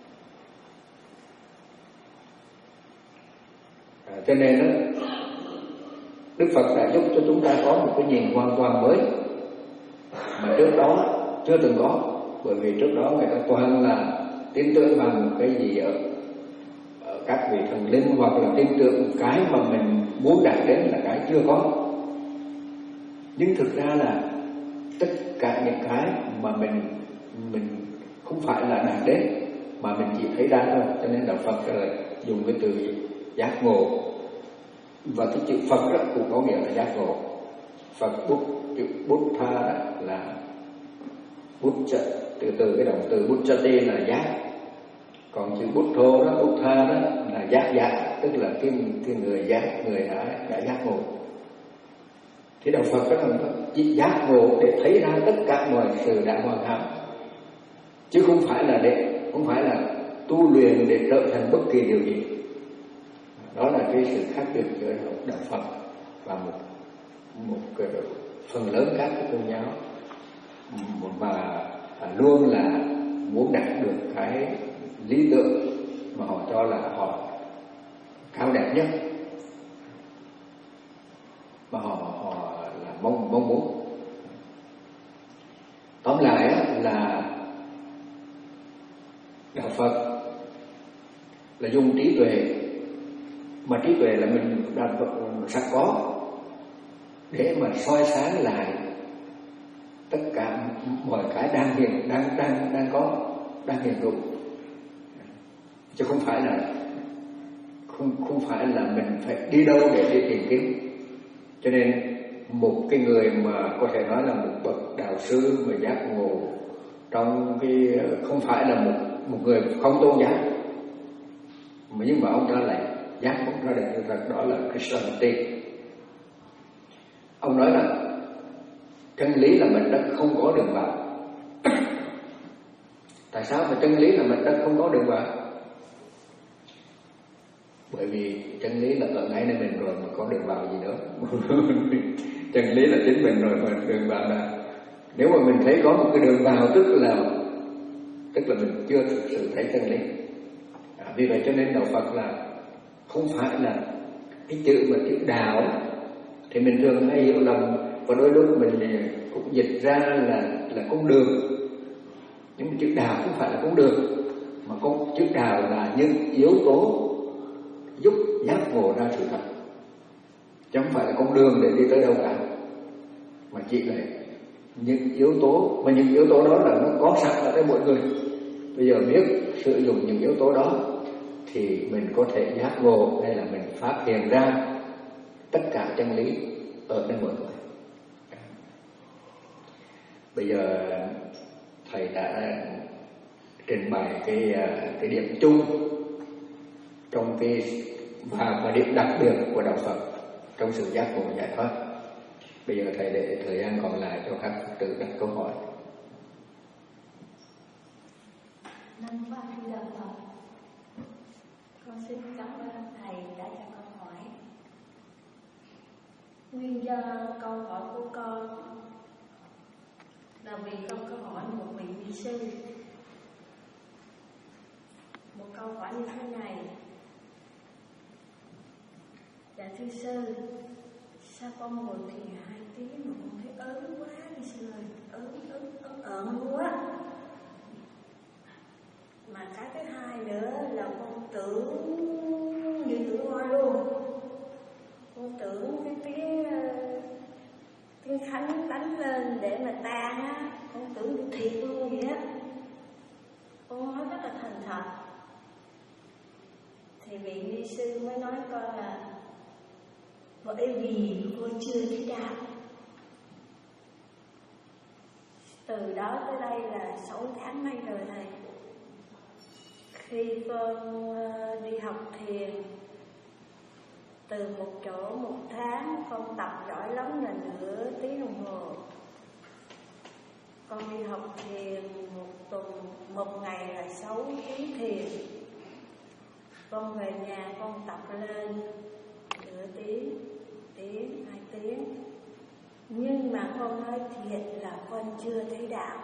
À, cho nên đó, Đức Phật đã giúp cho chúng ta có một cái nhìn hoàn toàn mới mà trước đó chưa từng có. Bởi vì trước đó người ta toàn là tin tưởng vào một cái gì ở, ở các vị thần linh, hoặc là tin tưởng cái mà mình muốn đạt đến là cái chưa có. Nhưng thực ra là tất cả những cái mà mình mình không phải là đạt đến, mà mình chỉ thấy ra thôi. Cho nên Đạo Phật là dùng cái từ giác ngộ, và cái chữ Phật đó cũng có nghĩa là giác ngộ. Phật Bút, chữ Bút Tha là Bút trợ, từ từ cái động từ Bút trợ tê là giác, còn chữ Bút Thô đó, Bút Tha đó là giác giác, tức là cái, cái người giác, người đã, đã giác ngộ. Thì Đạo Phật đó là chỉ giác ngộ để thấy ra tất cả mọi sự đã hoàn hảo, chứ không phải là để không phải là tu luyện để trở thành bất kỳ điều gì. Đó là cái sự khác biệt giữa Đạo Phật và một một cái phần lớn các cái tôn giáo, và luôn là muốn đạt được cái lý tưởng mà họ cho là họ cao đẹp nhất, mà họ họ là mong mong muốn. Tóm lại là Đạo Phật là dùng trí tuệ, mà trí tuệ là mình đã sẵn có để mà soi sáng lại tất cả mọi cái đang hiện đang đang đang có đang hiện hữu, chứ không phải là không không phải là mình phải đi đâu để đi tìm kiếm. Cho nên một cái người mà có thể nói là một bậc đạo sư mà giác ngộ trong cái, không phải là một một người không tôn giáo, mà nhưng mà ông ta lại giác ngộ ra được thật, đó là Krishnamurti. Ông nói là chân lý là mảnh đất không có đường vào. Tại sao mà chân lý là mảnh đất không có đường vào? Bởi vì chân lý là ở ngay nơi mình rồi, mà có đường vào gì nữa. Chân lý là chính mình rồi, mà đường vào là, nếu mà mình thấy có một cái đường vào, tức là tức là mình chưa thực sự thấy chân lý. À, vì vậy cho nên Đạo Phật là không phải là cái chữ mà chữ đạo thì mình thường hay hiểu lầm, và đôi lúc mình cũng dịch ra là là con đường. Nhưng mà chữ đạo không phải là con đường, mà con chữ đạo là những yếu tố giúp giác ngộ ra sự thật, chứ không phải là con đường để đi tới đâu cả, mà chỉ là những yếu tố, mà những yếu tố đó là nó có sẵn ở đây mỗi người. Bây giờ biết sử dụng những yếu tố đó thì mình có thể giác ngộ, hay là mình phát hiện ra tất cả chân lý ở nơi mọi người. Bây giờ thầy đã trình bày cái cái điểm chung trong cái và, và điểm đặc biệt của Đạo Phật trong sự giác ngộ giải thoát. Bây giờ thầy để thời gian còn lại cho các Phật tử đặt câu hỏi. Năm qua thưa Đạo Phật, con xin cảm ơn thầy đã cho câu hỏi. Nguyên do câu hỏi của con là vì con có hỏi một vị ni sư một câu hỏi như thế này: dạ thưa sư, sao con ngồi thiền hai tiếng mà con thấy ớn quá đi sư ơi, ớn ớn ớn ợn luôn á. Mà cái thứ hai nữa là con tưởng như tưởng hoa luôn. Con tưởng cái tiếng tiếng khánh đánh lên để mà tan á, con tưởng thiệt luôn vậy á. Con nói rất là thành thật. Thì vị ni sư mới nói con là bởi vì con chưa thấy đạo. Từ đó tới đây là sáu tháng nay rồi thầy. Khi con đi học thiền, từ một chỗ một tháng con tập giỏi lắm là nửa tiếng đồng hồ. Con đi học thiền một tuần, một ngày là sáu tiếng thiền. Con về nhà con tập lên nửa tiếng, tiếng, hai tiếng. Nhưng mà con nói thiệt là con chưa thấy đạo.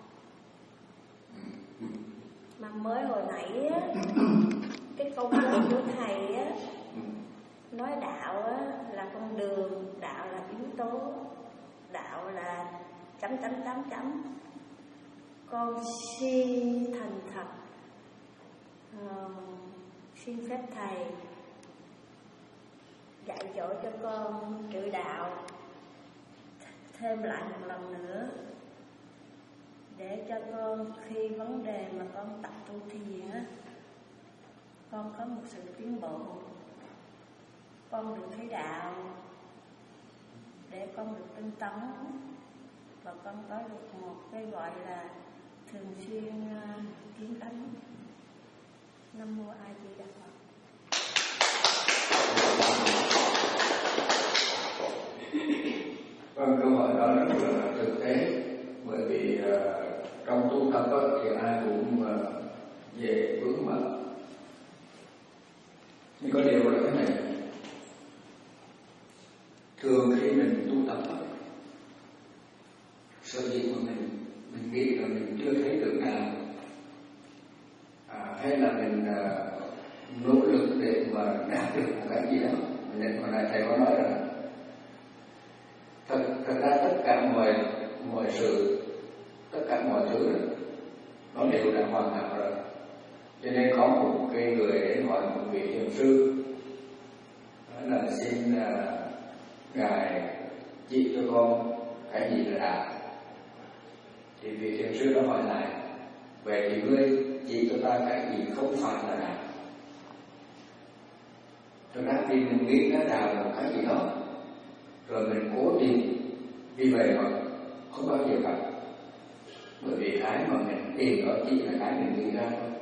Mà mới hồi nãy á, cái câu nói của thầy á, nói đạo á là con đường, đạo là yếu tố, đạo là chấm chấm chấm chấm. Con xin thành thật, uh, xin phép thầy dạy dỗ cho con chữ đạo thêm lại một lần nữa, để cho con khi vấn đề mà con tập tu thiền á, con có một sự tiến bộ, con được thấy đạo, để con được tinh tấn, và con có được một cái gọi là thường xuyên uh, kiến tánh. Nam mô A Di Đà Phật. Vâng, câu hỏi đó rất là thực tế, bởi vì uh, trong tu tập thì ai cũng uh, dễ vướng mắc. Nhưng có điều là thế này, thường khi mình tu tập, sở dĩ của mình mình nghĩ là mình chưa thấy được nào, à, hay là mình uh, nỗ lực để mà đạt được một cái gì đó. Nên hồi nãy thầy có nói rằng thật, thật ra tất cả mọi mọi sự, tất cả mọi thứ đó, nó đều đã hoàn hảo rồi. Cho nên có một cái người đến hỏi một vị thiền sư, đó là xin uh, ngài chỉ cho con cái gì là đạo. Thì vị thiền sư đó hỏi lại, vậy thì ngươi chỉ cho ta cái gì không phải là đạo. Thực ra thì mình nghĩ cái đạo là một cái gì đó, rồi mình cố tìm đi về mà không bao giờ gặp. Bởi vì cái mà mình tìm đó chỉ là cái mình nghĩ ra thôi.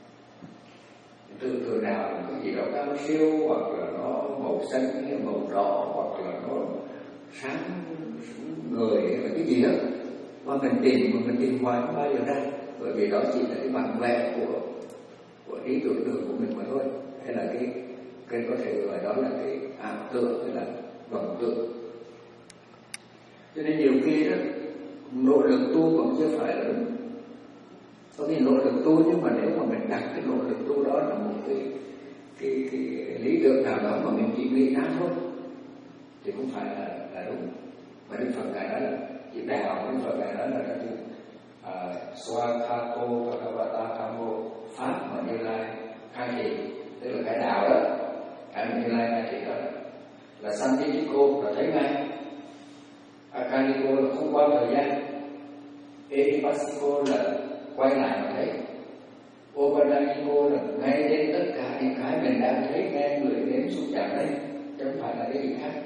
Từ từ nào là cái gì đó cao siêu, hoặc là nó màu xanh, màu đỏ, hoặc là nó sáng người, hay là cái gì đó mà mình tìm, mà mình tìm hoài không bao giờ ra. Bởi vì đó chỉ là cái bản vẽ của của ý tưởng tượng của mình mà thôi, hay là cái cái có thể gọi đó là cái ảo tưởng, hay là vọng tưởng. Cho nên nhiều khi đó nỗ lực tu còn chưa phải là đúng. Có khi nỗ lực tu, nhưng mà nếu mà mình đặt cái nỗ lực tu đó là một cái cái, cái lý tưởng nào đó mà mình chỉ nghĩ ra thôi thì không phải là, là đúng. Và Đức Phật ngài nói là chữ đạo, Đức Phật ngài nói là cái chữ Swakato Bhagavata Kamo, pháp mà Như Lai khai thị, tức là cái đạo đó, cái mà Như Lai khai thị đó là Santitiko, là thấy ngay. Akaniko là không qua thời gian. Ehipassiko là quay lại mà thấy. Opanayiko là ngay đến tất cả những cái mình đang thấy, nghe, người, nếm, xúc chạm đây, chứ không phải là cái gì khác.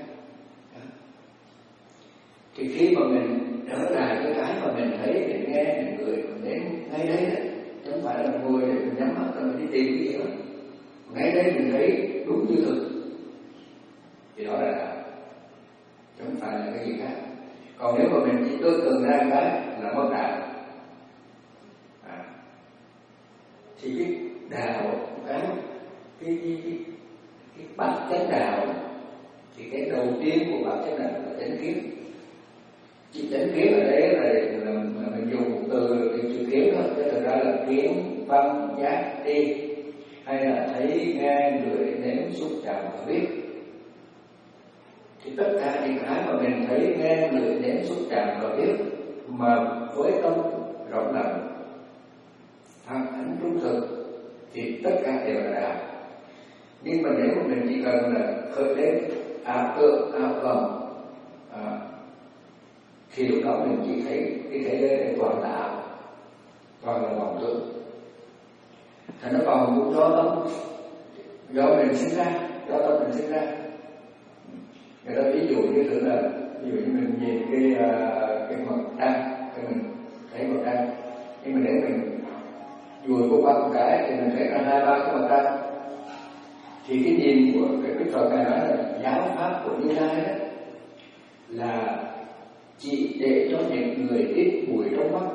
Thì khi mà mình trở lại cái cái mà mình thấy, mình nghe, mình người, mình nếm ngay đấy đó, chứ không phải là ngồi để mình nhắm mắt rồi mình đi tìm cái gì đó. Ngay đấy mình thấy đúng như thực, thì đó là đạo, chứ không phải là cái gì khác. Còn nếu mà mình chỉ tưởng tượng ra cái là mất đạo, à, thì cái đạo, cái cái cái cái, cái bát chánh đạo, thì cái đầu tiên của bát chánh đạo là chánh kiến. Chỉ chánh kiến ở đấy là, là, là mình dùng một từ cái chữ kiến đó, chứ thực ra là kiến, văn, giác, tri, hay là thấy, nghe, người, nếm, xúc chạm và biết. Thì tất cả những cái mà mình thấy, nghe, ngửi, nếm, xúc chạm và biết mà với tâm rộng lớn, thẳng thắn trung thực thì tất cả đều là đạo. Nhưng mà nếu mà mình chỉ cần là khởi lên ảo tưởng, ảo vọng à, thì lúc đó mình chỉ thấy cái thế giới này toàn là ảo, toàn là vọng tưởng. Thành nó còn cũng do tâm, do mình sinh ra, do tâm mình sinh ra. Người ta ví dụ như thế là, ví dụ như mình nhìn cái cái mặt trăng, thì mình thấy mặt trăng, nhưng mà nếu mình dùi cô qua một cái thì mình thấy là hai ba cái mặt trăng. Thì cái nhìn của cái Đức Phật này nói là giáo pháp của Như Lai đó là chỉ để cho những người ít bụi trong mắt.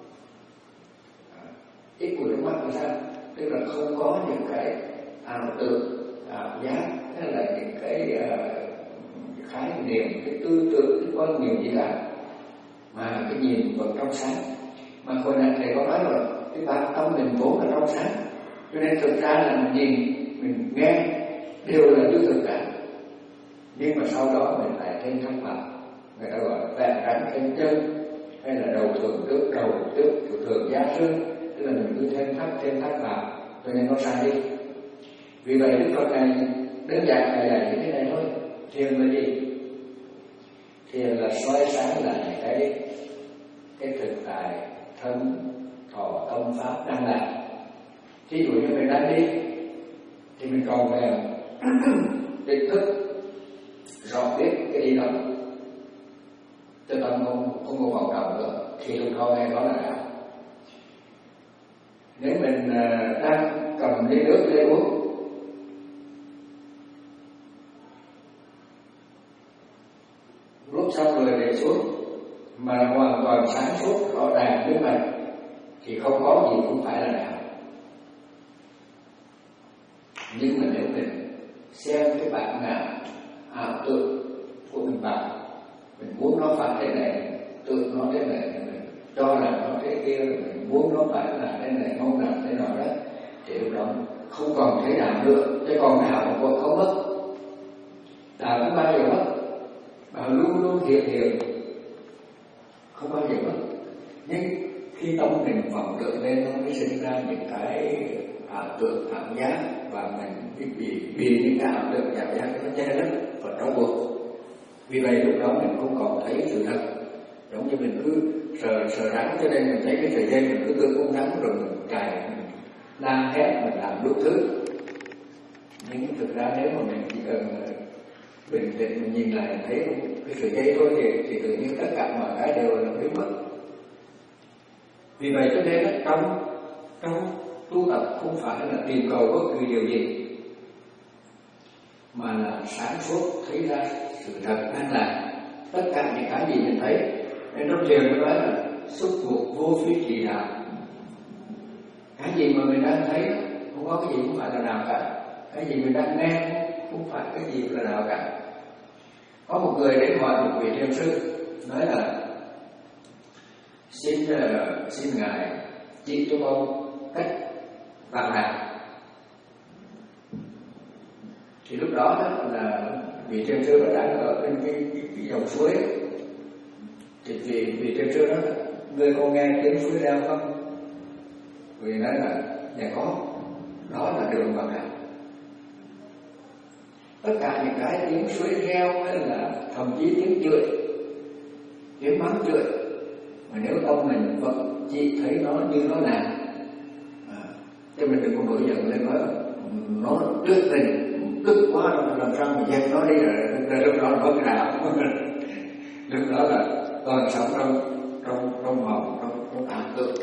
Ít bụi trong mắt là sao? Tức là không có những cái ảo tưởng, ảo giác, hay là những cái uh, khái niệm, cái tư tưởng, cái quan niệm gì cả, mà cái nhìn vẫn trong sáng. Mà hồi nãy thầy có nói rồi, cái bản tâm mình vốn là trong sáng, cho nên thực ra là mình nhìn, mình nghe đều là như thực cả. Nhưng mà sau đó mình lại thêm thắc mắc, người ta gọi là vẹn rắn thêm chân, hay là đầu thường trước đầu trước thường giá rương, tức là mình cứ thêm thắc thêm thắc vào, cho nên nó sai đi. Vì vậy Đức Phật này đơn giản là dạy như thế này thôi. Thiền là gì? Thiền là soi sáng lại cái cái thực tại thân thọ tâm pháp đang làm. Thí dụ như mình đang đi thì mình còn về định thức rõ biết cái đi đó, cho tâm không không có vọng động nữa, thì lúc đó nghe đó là đạo. Nếu mình đang cầm ly nước lên uống, lúc xong rồi để xuống mà hoàn toàn sáng suốt rõ ràng với mình thì không có gì cũng phải là đạo. Nhưng mà nếu mình xem cái bản ngã ảo tưởng của mình vào, mình muốn nó phải thế này, tưởng nó thế này, mình cho là nó thế kia, mình muốn nó phải là thế này, mong là thế nào đó, thì lúc đó không còn thấy đạo nữa. Chứ còn đạo mà còn không mất, đạo không bao giờ mất, mà luôn luôn hiện hiện, không bao giờ mất. Nhưng khi tâm mình vọng tưởng lên, nó mới sinh ra những cái ảo tưởng, ảo giác, và mình bị bị những cái ảo tưởng, ảo giác nó che lấp và trói buộc. Vì vậy lúc đó mình không còn thấy sự thật. Giống như mình cứ sờ sờ rắn, cho nên mình thấy cái sợi dây mình cứ tưởng con rắn, rồi mình cài, mình la hét, mình làm đủ thứ. Nhưng thực ra nếu mà mình chỉ cần bình tĩnh mình nhìn lại, mình thấy cái sợi dây thôi thì, thì tự nhiên tất cả mọi cái đều là biến mất. Vì vậy cho nên trong trong tu tập không phải là tìm cầu bất cứ điều gì, mà là sáng suốt thấy ra sự thật đang làm tất cả những cái gì mình thấy. Nên trong thiền nó nói là xúc buộc vô phi trì đạo. Cái gì mà mình đang thấy không có cái gì cũng phải là đạo cả, cái gì mình đang nghe không phải cái gì là đạo cả. Có một người đến hỏi một vị thiền sư, nói là xin uh, xin ngài chỉ cho con cách vào đạo. Thì lúc đó, đó là vị thiền sư đang ở bên cái, cái, cái dòng suối. Thì vị vị thiền sư đó, người con nghe tiếng suối reo không? Vì nói là dạ có, đó là đường vào đạo. Tất cả những cái tiếng suối reo hay là thậm chí tiếng chửi, tiếng mắng chửi, mà nếu tâm mình vẫn chỉ thấy nó như nó là, à, cho mình đừng có nổi giận lên nói nó tuyệt tình, tức quá làm sao mà dẹp nó đi, rồi lúc đó nó cái đạo. Lúc đó là toàn sống trong trong trong mộng, trong trong ảo tưởng.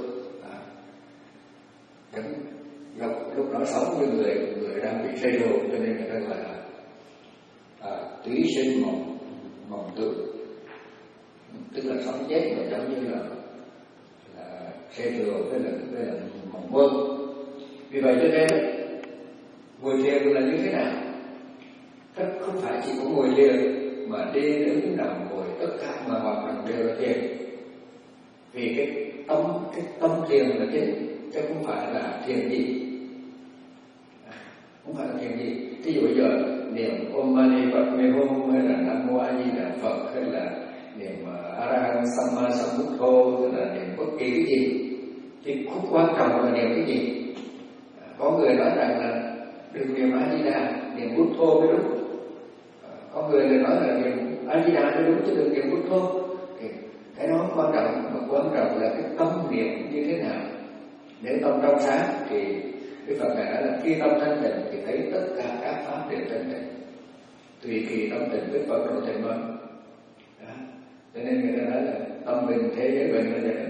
À, lúc đó sống như người người đang bị say rượu, cho nên người ta gọi là à, túy sinh mộng mộng tưởng, tức là sống chết mà giống như là là say rượu với là với là mộng mơ. Vì vậy cho nên ngồi thiền là như thế nào? Tất không phải chỉ có ngồi thiền, mà đi đứng nằm ngồi tất cả mà hoạt động đều là thiền. Vì cái tâm cái tâm thiền là chính, chứ không phải là thiền gì, không phải là thiền gì. Ví dụ bây giờ niệm Om Mani Padme Hum hay là Nam Mô A Di Đà Phật hay là niệm A La Hán Samma Sambuddho hay là niệm bất kỳ cái gì, thì không quan trọng là niệm cái gì. Có người nói rằng là đừng niệm A Di Đà, niệm Buddha mới đúng. Có người lại nói là niệm A Di Đà mới đúng chứ đừng niệm Buddha. Thì cái đó quan trọng, mà quan trọng là cái tâm niệm như thế nào. Nếu tâm trong sáng thì Đức Phật Ngài nói là khi tâm thanh tịnh thì thấy tất cả các pháp đều thanh tịnh. Tùy kỳ tâm tịnh Đức Phật độ thành môn. Cho nên người ta nói là tâm bình thế giới bình là vậy.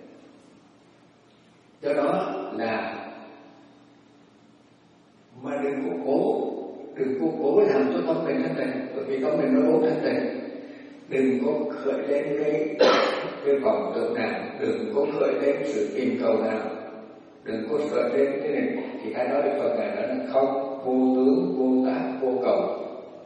Do đó là mà đừng có cố, đừng có cố làm cho tâm mình thanh tịnh, bởi vì tâm mình nó vốn thanh tịnh. Đừng có khởi lên cái cái vọng tưởng nào, đừng có khởi lên sự tìm cầu nào, đừng có khởi lên cái này. Thì cái đó Đức Phật Ngài nói là không, vô tướng, vô tác, vô cầu.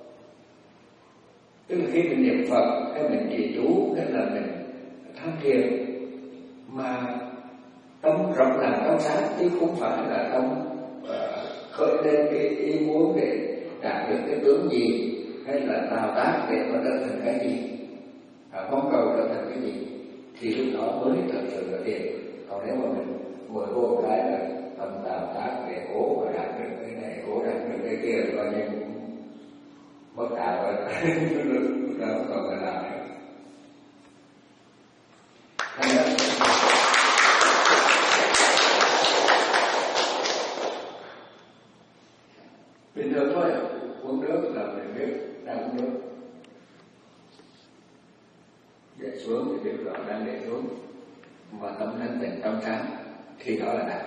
Tức là khi mình niệm Phật hay mình trì chú hay là mình tham thiền mà tâm rộng là tâm sáng, chứ không phải là tâm uh, khởi lên cái ý muốn để đạt được cái tướng gì hay là tạo tác để nó trở thành cái gì, à, mong cầu trở thành cái gì, thì lúc đó mới thật sự là thiền. Còn nếu mà mình ngồi vô cái là tâm tạo tác để cố và đạt được cái này, cố đạt được cái kia, thì coi như bất đạo rồi, nó không còn là làm nữa. Bình thường thôi, uống nước là mình biết đang uống nước. Để xuống thì biết rõ đang để xuống, mà tâm thanh tịnh trong sáng thì đó là đạt.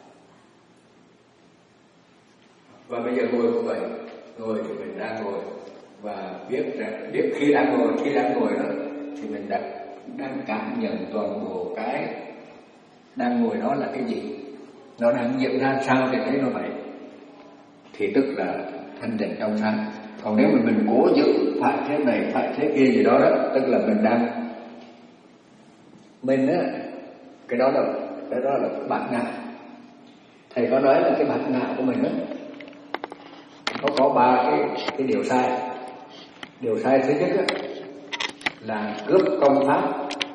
Và bây giờ ngồi cũng vậy, ngồi thì mình đang ngồi và biết rằng biết khi đang ngồi khi đang ngồi đó thì mình đang đang cảm nhận toàn bộ cái đang ngồi đó là cái gì, nó đang diễn ra sao thì thấy nó vậy, thì tức là thanh tịnh trong sáng. Còn nếu mà mình cố giữ phải thế này phải thế kia gì đó đó, tức là mình đang mình á, cái đó là cái đó là bản ngã. Thầy có nói là cái bản ngã của mình á, nó có ba cái cái điều sai. Điều sai thứ nhất á, là cướp công pháp,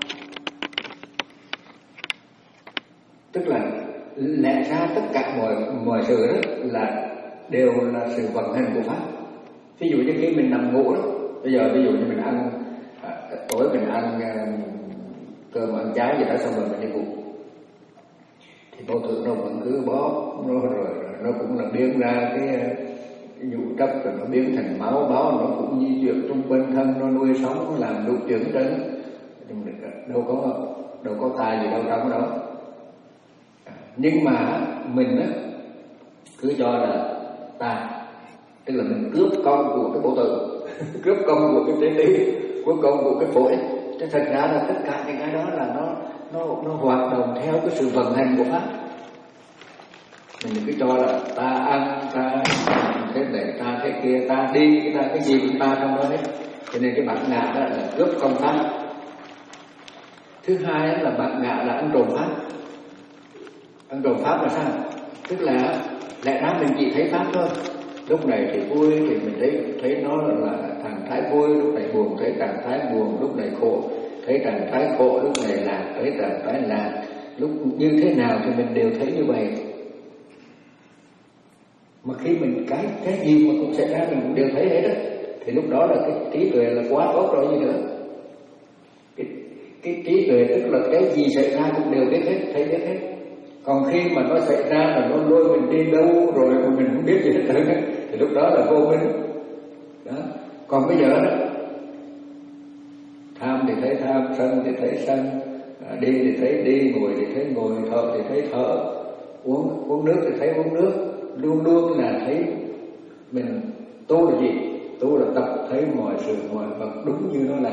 tức là lẽ ra tất cả mọi mọi sự đó là đều là sự vận hành của pháp. Ví dụ như khi mình nằm ngủ đó, bây giờ ví dụ như mình ăn à, tối mình ăn à, cơm ăn cháo gì đó xong rồi mình đi ngủ, thì vô tưởng nó vẫn cứ bó nó, rồi nó cũng là biến ra cái, cái nhũ trấp, rồi nó biến thành máu báo, nó cũng di chuyển xung quanh thân, nó nuôi sống, nó làm đủ chuyện hết trơn. Đâu có đâu có tài gì đâu trong đó. Nhưng mà mình á cứ cho là ta, tức là mình cướp công của cái bộ tử, cướp công của cái tế tí, cướp công của cái phổi. Chứ thật ra là tất cả những cái đó là nó nó nó hoạt động theo cái sự vận hành của pháp. Mình cứ cho là ta ăn, ta thế này, ta thế kia, ta đi, ta cái gì cũng ta trong đó hết. Cho nên cái bản ngã đó là cướp công pháp. Thứ hai là bản ngã là ăn trộm pháp. Ăn trộm pháp là sao? Tức là lẽ ra mình chỉ thấy pháp thôi. Lúc này thì vui thì mình thấy thấy nó là trạng thái vui, lúc này buồn thấy trạng thái buồn, lúc này khổ thấy trạng thái khổ, lúc này lạc thấy trạng thái lạc, lúc như thế nào thì mình đều thấy như vậy. Mà khi mình cái cái gì mà cũng xảy ra mình cũng đều thấy hết đó, thì lúc đó là cái trí tuệ là quá tốt rồi gì nữa. Cái, cái trí tuệ tức là cái gì xảy ra cũng đều biết hết, thấy biết hết. Còn khi mà nó xảy ra là nó lôi mình đi đâu rồi mà mình không biết gì hết trơn, thì lúc đó là vô minh. Đó. Còn bây giờ đó, tham thì thấy tham, sân thì thấy sân, đi thì thấy đi, ngồi thì thấy ngồi, thở thì thấy thở, uống uống nước thì thấy uống nước, luôn luôn là thấy mình tu là gì? Tu là tập thấy mọi sự mọi vật đúng như nó là.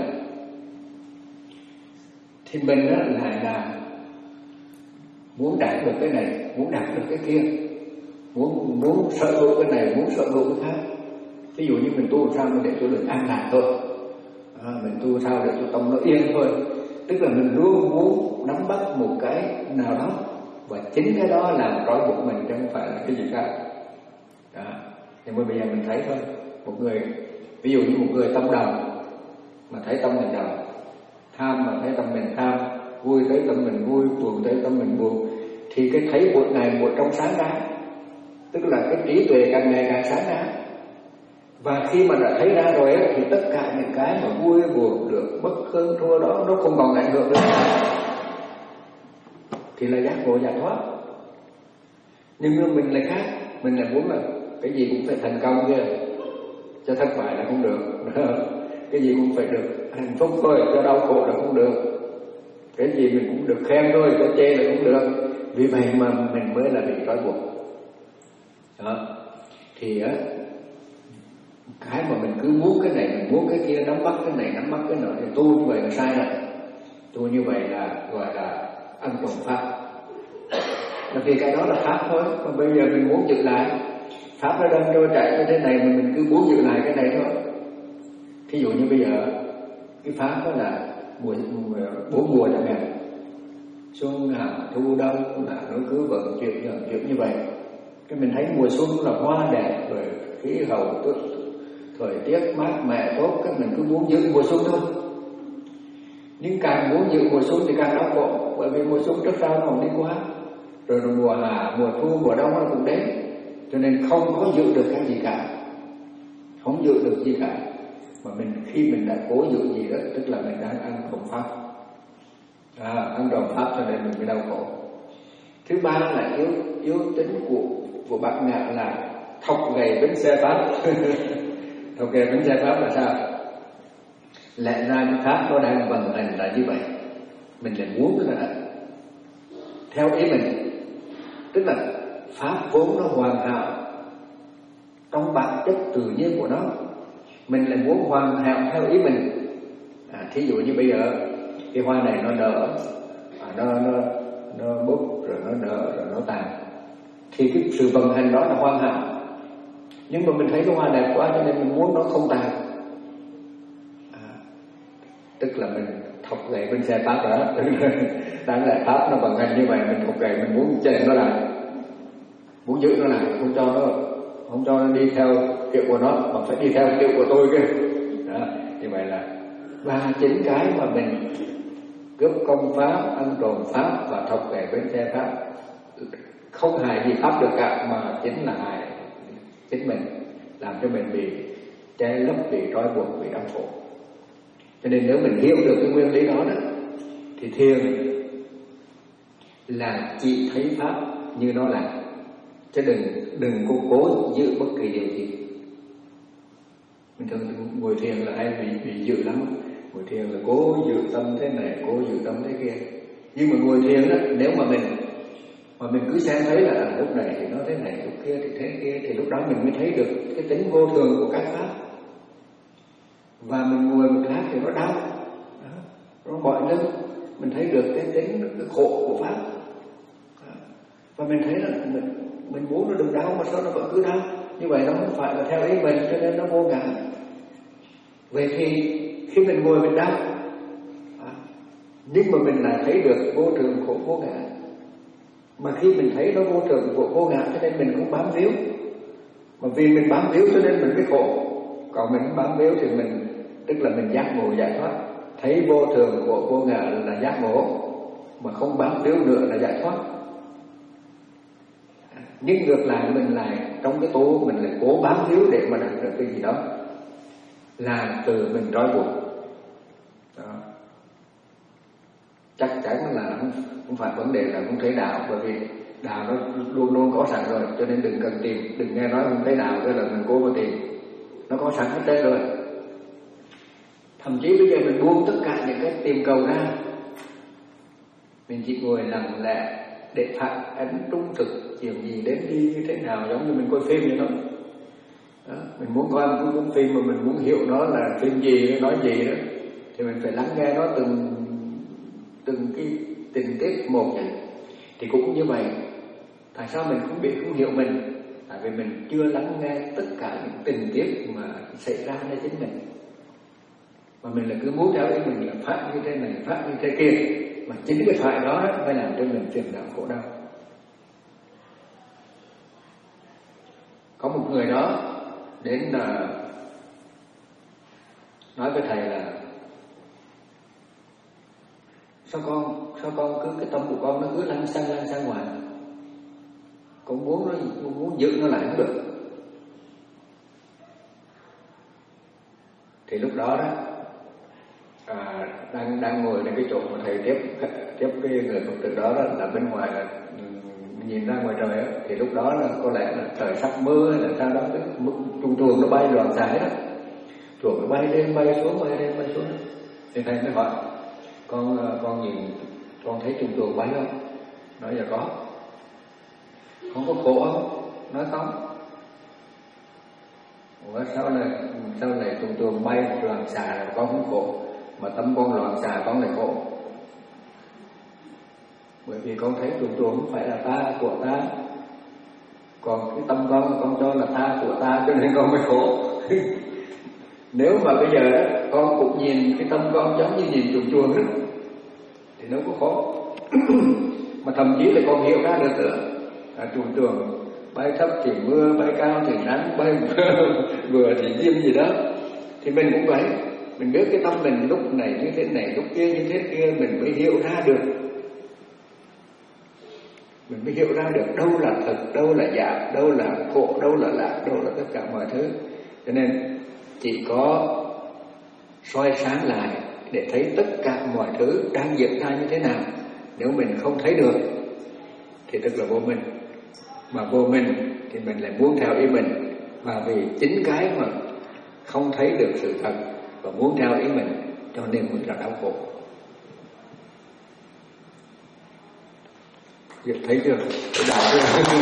Thì mình đó lại là muốn đạt được cái này, muốn đạt được cái kia, muốn muốn sở hữu cái này, muốn sở hữu cái khác. Ví dụ như mình tu sao để cho được an lạc thôi, à, mình tu sao để cho tâm nó yên thôi. Tức là mình luôn muốn nắm bắt một cái nào đó, và chính cái đó làm trói buộc mình chứ không phải là cái gì khác. Đó. Nhưng mà bây giờ mình thấy thôi, Một người, ví dụ như một người tâm đồng mà thấy tâm mình đồng, tham mà thấy tâm mình tham, vui thấy tâm mình vui, buồn thấy tâm mình buồn, thì cái thấy một ngày một trong sáng ra, tức là cái trí tuệ càng ngày càng sáng ra. Và khi mà đã thấy ra rồi ấy, thì tất cả những cái mà vui buồn được bất hơn thua đó nó không còn ảnh hưởng nữa, thì là giác ngộ giải thoát. Nhưng mà mình lại khác, mình lại muốn là cái gì cũng phải thành công kia, cho thất bại là không được. Cái gì cũng phải được hạnh phúc thôi, cho đau khổ là không được. Cái gì mình cũng được khen thôi, cho chê là không được. Vì vậy mà mình mới là bị trói buộc. Đó. Thì á, cái mà mình cứ muốn cái này, mình muốn cái kia, nắm bắt cái này, nắm bắt cái nọ, thì tu như vậy là sai rồi. Tu như vậy là gọi là ăn trộm pháp. Là vì cái đó là pháp thôi. Còn bây giờ mình muốn giữ lại, pháp nó đang trôi chạy như thế này mà mình cứ muốn giữ lại cái này thôi. Thí dụ như bây giờ cái pháp đó là mùa, mùa bốn mùa chẳng hạn, xuân hạ thu đông là nó cứ vận chuyển vận chuyển như vậy. Cái mình thấy mùa xuân là hoa đẹp rồi, khí hậu tốt, thời tiết mát mẻ tốt, cái mình cứ muốn giữ mùa xuân thôi. Nhưng càng muốn giữ mùa xuân thì càng đau khổ, bởi vì mùa xuân trước sau nó không đi qua, rồi mùa hạ, mùa thu, mùa đông nó cũng đến, cho nên không có giữ được cái gì cả, không giữ được gì cả. Mà mình khi mình đã cố giữ gì đó, tức là mình đang ăn trộm pháp, à, ăn trộm pháp cho nên mình mới đau khổ. Thứ ba là yếu yếu tính của của bạn ngạ là thọc gầy bánh xe pháp. Thọc gầy bánh xe pháp là sao? Lẽ ra cái pháp nó đang vận hành là như vậy, mình lại muốn là theo ý mình, tức là pháp vốn nó hoàn hảo trong bản chất tự nhiên của nó, mình lại muốn hoàn hảo theo ý mình. À, thí dụ như bây giờ cái hoa này nó nở, à, nó nó nó búp rồi nó nở rồi nó tàn, thì cái sự vận hành đó là hoàn hảo. Nhưng mà mình thấy cái hoa đẹp quá cho nên mình muốn nó không tàn, à, tức là mình thọc gậy bên xe pháp đó. Đáng lẽ pháp nó vận hành như vậy, mình thọc gậy mình muốn chèn nó lại, muốn giữ nó lại, không cho nó không cho nó đi theo kiểu của nó, mà phải đi theo kiểu của tôi kia. Đó, như vậy là ba chính cái mà mình cướp công pháp, ăn trộm pháp và thọc gậy bên xe pháp, không hại gì pháp được cả, mà chính là hại chính mình, làm cho mình bị che lấp, bị trói buộc, bị đau khổ. Cho nên nếu mình hiểu được cái nguyên lý đó, đó thì thiền là chỉ thấy pháp như nó là, chứ đừng đừng có cố giữ bất kỳ điều gì. Mình thường ngồi thiền là hay bị bị giữ lắm, ngồi thiền là cố giữ tâm thế này, cố giữ tâm thế kia. Nhưng mà ngồi thiền đó, nếu mà mình mà mình cứ xem thấy là lúc này thì nó thế này, lúc kia thì thế kia, thì lúc đó mình mới thấy được cái tính vô thường của các pháp. Và mình ngồi một lát thì nó đau, đó, nó mỏi lưng, mình thấy được cái tính cái khổ của pháp. Đó. Và mình thấy là mình mình muốn nó đừng đau mà sao nó vẫn cứ đau. Như vậy nó không phải là theo ý mình, cho nên nó vô ngã. Vậy thì khi mình ngồi mình đau, đó, nhưng mà mình lại thấy được vô thường khổ vô ngã. Mà khi mình thấy nó vô thường của vô ngã cho nên mình cũng bám víu. Mà vì mình bám víu cho nên mình mới khổ. Còn mình không bám víu thì mình, tức là mình giác ngộ giải thoát. Thấy vô thường của vô ngã là giác ngộ, mà không bám víu nữa là giải thoát. Nhưng ngược lại mình lại trong cái tu mình lại cố bám víu để mà đạt được cái gì đó, làm từ mình trói buộc. Đó. Chắc chắn là không, không phải vấn đề là không thấy đạo, bởi vì đạo nó luôn luôn có sẵn rồi, cho nên đừng cần tìm, đừng nghe nói không thấy đạo cái là mình cố mà tìm, nó có sẵn hết trơn rồi. Thậm chí bây giờ mình buông tất cả những cái tìm cầu ra, mình chỉ ngồi lặng lẽ để phản ánh trung thực chuyện gì đến đi như thế nào, giống như mình coi phim vậy đó. Đó, mình muốn coi một cuốn phim mà mình muốn hiểu nó là phim gì, nó nói gì đó, thì mình phải lắng nghe nó từng từng cái tình tiết một vậy. Thì cũng như vậy, tại sao mình không biết không hiểu mình? Tại vì mình chưa lắng nghe tất cả những tình tiết mà xảy ra với chính mình, mà mình là cứ muốn theo ý mình là phát như thế này, phát như thế kia, mà chính cái phải đó mới làm cho mình phiền não khổ đau. Có một người đó đến là nói với thầy là sao con sao con cứ cái tâm của con nó cứ lăn xăng lăn xăng ngoài, con muốn nó con muốn giữ nó lại không được. Thì lúc đó đó à, đang đang ngồiในcái chỗ mà thầy tiếp tiếp cái người Phật tử đó, đó là bên ngoài là nhìn ra ngoài trời đó, thì lúc đó là có lẽ là trời sắp mưa hay là sao đó, cái chuồng chuồng nó bay loạn xạ đó, chuồng nó bay lên bay xuống bay lên bay xuống. Thì thầy mới hỏi con con nhìn con thấy chuồng chuồng bay không? Nói dạ có. Con có khổ không? Nói không. Ủa sao này sao này chuồng chuồng bay loạn xạ là con không khổ, mà tâm con loạn xạ con lại khổ? Bởi vì con thấy chuồng chuồng không phải là ta của ta, còn cái tâm con con cho là ta của ta, cho nên con mới khổ. Nếu mà bây giờ đó, con cũng nhìn cái tâm con giống như nhìn chuồng chuồng đó, thì nó có khổ. Mà thậm chí là con hiểu ra được nữa, à, chuồng chuồng bay thấp thì mưa, bay cao thì nắng, bay vừa thì diêm gì đó, thì mình cũng vậy. Mình biết cái tâm mình lúc này như thế này, lúc kia như thế kia, mình mới hiểu ra được. Mình mới hiểu ra được đâu là thật, đâu là giả, đâu là khổ, đâu là lạc, đâu là tất cả mọi thứ. Cho nên chỉ có soi sáng lại để thấy tất cả mọi thứ đang diễn ra như thế nào. Nếu mình không thấy được thì tức là vô minh. Mà vô minh thì mình lại muốn theo ý mình. Và vì chính cái mà không thấy được sự thật và muốn theo ý mình, cho nên mình là đau khổ. Thấy chưa? Thấy đạo chưa?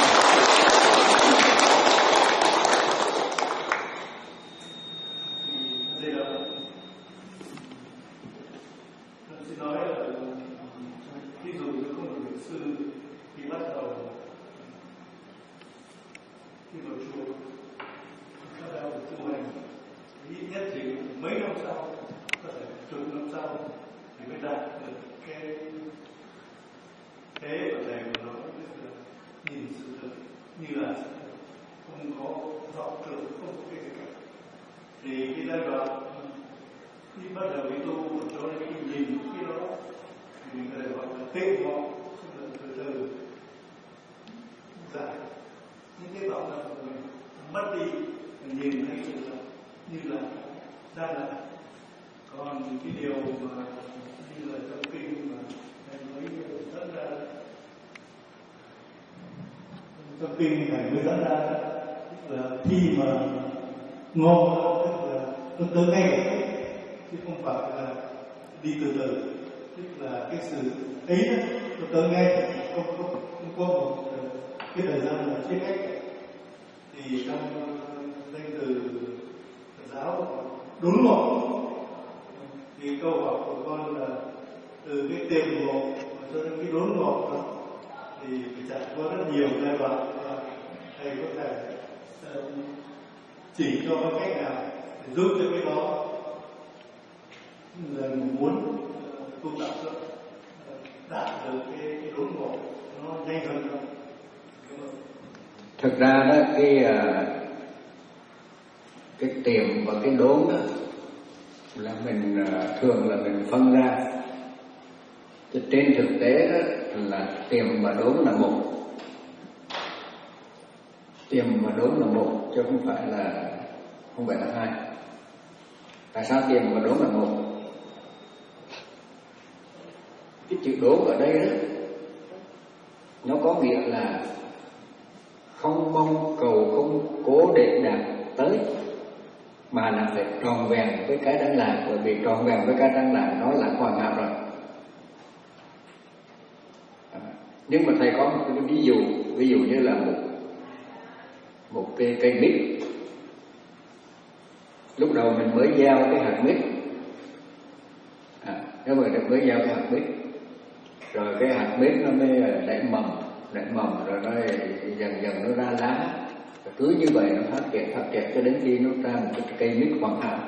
Kinh Thầy mới dẫn ra là khi mà ngộ tức là nó tới ngay, chứ không phải là đi từ từ, tức là cái sự ấy nó tới ngay, không không không có một cái thời gian là chia cách. Thì trong danh từ giáo đốn ngộ thì câu hỏi của con là từ cái tìm ngộ cho đến cái đốn ngộ đó thì phải trải qua rất nhiều giai đoạn. Thầy có thể uh, chỉ cho cái cách nào để giúp cho cái đó là muốn uh, tu tập cho uh, đạt được cái, cái đốn ngộ nó nhanh hơn không? Thực ra đó cái uh, cái tìm và cái đốn đó là mình uh, thường là mình phân ra. Chứ trên thực tế đó là tìm và đốn là một. Tìm và đốn là một chứ không phải là không phải là hai. Tại sao tìm và đốn là một? Cái chữ đốn ở đây đó nó có nghĩa là không mong cầu, không cố để đạt tới, mà là phải tròn vẹn với cái đang làm. Bởi vì tròn vẹn với cái đang làm nó là hoàn hảo rồi. Nhưng mà thầy có một cái ví dụ, ví dụ như là một một cây cây mít. Lúc đầu mình mới gieo cái hạt mít, à, nếu mà mới gieo cái hạt mít, rồi cái hạt mít nó mới nảy mầm, nảy mầm rồi nó dần dần nó ra lá, rồi cứ như vậy nó phát triển phát triển cho đến khi nó ra một cái cây mít hoàn hảo.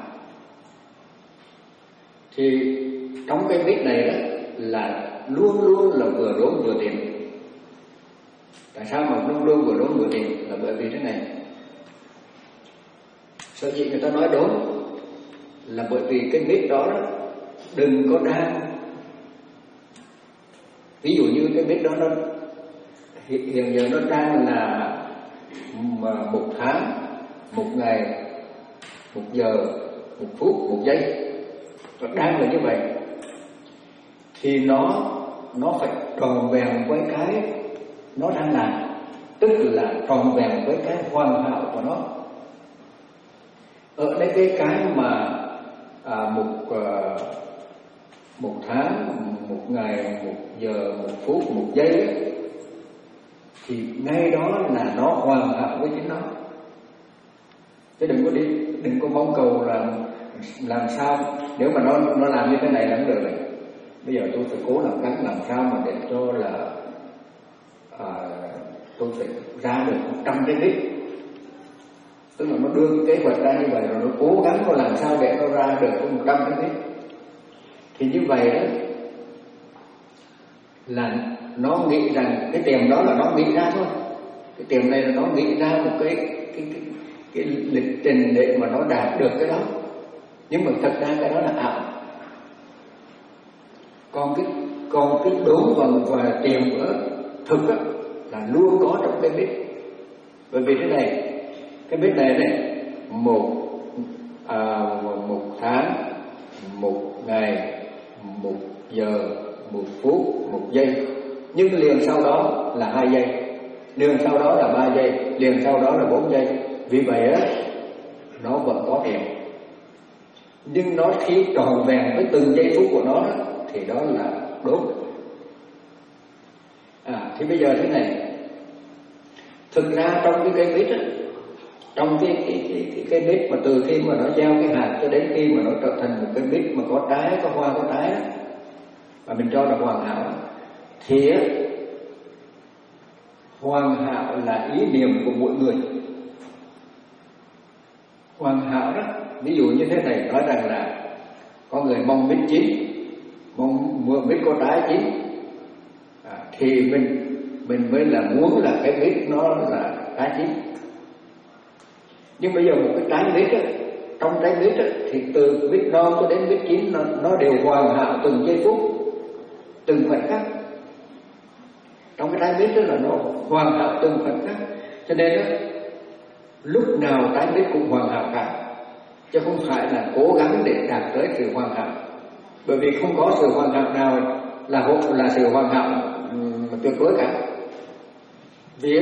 Thì trong cây mít này đó là luôn luôn là vừa đốn vừa tìm. Tại sao mà luôn luôn vừa đốn vừa tìm? Là bởi vì thế này. Sở dĩ người ta nói đốn là bởi vì cái biết đó, đó đừng có đang, ví dụ như cái biết đó nó hiện giờ nó đang là một tháng, một ngày, một giờ, một phút, một giây, nó đang là như vậy, thì nó nó phải tròn vẹn với cái nó đang làm, tức là tròn vẹn với cái hoàn hảo của nó. Ở đây cái cái mà à, một à, một tháng, một ngày, một giờ, một phút, một giây ấy, thì ngay đó là nó hoàn hảo với chính nó. Chứ đừng có đi, đừng có mong cầu là làm sao nếu mà nó nó làm như thế này là không được này. Bây giờ tôi phải cố làm gắng làm sao mà để cho là à, tôi phải ra được một trăm cái đích, tức là nó đưa cái kế hoạch ra như vậy rồi nó cố gắng nó làm sao để nó ra được một trăm cái đích. Thì như vậy đó là nó nghĩ rằng cái tiền đó là nó nghĩ ra thôi, cái tiền này là nó nghĩ ra một cái cái cái, cái lịch trình để mà nó đạt được cái đó, nhưng mà thật ra cái đó là ảo. Còn cái còn cái đốn và và tiền ở thực á là luôn có trong cái biết. Bởi vì thế này, cái biết này này một à, một tháng, một ngày, một giờ, một phút, một giây, nhưng liền sau đó là hai giây, liền sau đó là ba giây, liền sau đó là bốn giây. Vì vậy á, nó vẫn có tiền, nhưng nó khi tròn vẹn với từng giây phút của nó thì đó là đốt. À, thì bây giờ thế này, thực ra trong cái cây mít á, trong cái cái cái cái cây mít mà từ khi mà nó gieo cái hạt cho đến khi mà nó trở thành một cây mít mà có trái, có hoa, có trái đó, mà mình cho là hoàn hảo, thì á, hoàn hảo là ý niệm của mỗi người. Hoàn hảo đó, ví dụ như thế này, nói rằng là có người mong mít chín, mong mưa mít có trái chín, à, thì mình mình mới là muốn là cái mít nó là trái chín. Nhưng bây giờ một cái trái mít á, trong trái mít á, thì từ mít non cho đến mít chín nó, nó đều hoàn hảo từng giây phút, từng khoảnh khắc. Trong cái trái mít đó là nó hoàn hảo từng khoảnh khắc, cho nên đó, lúc nào trái mít cũng hoàn hảo cả, chứ không phải là cố gắng để đạt tới sự hoàn hảo. Bởi vì không có sự hoàn hảo nào là là sự hoàn hảo tuyệt đối cả. Vì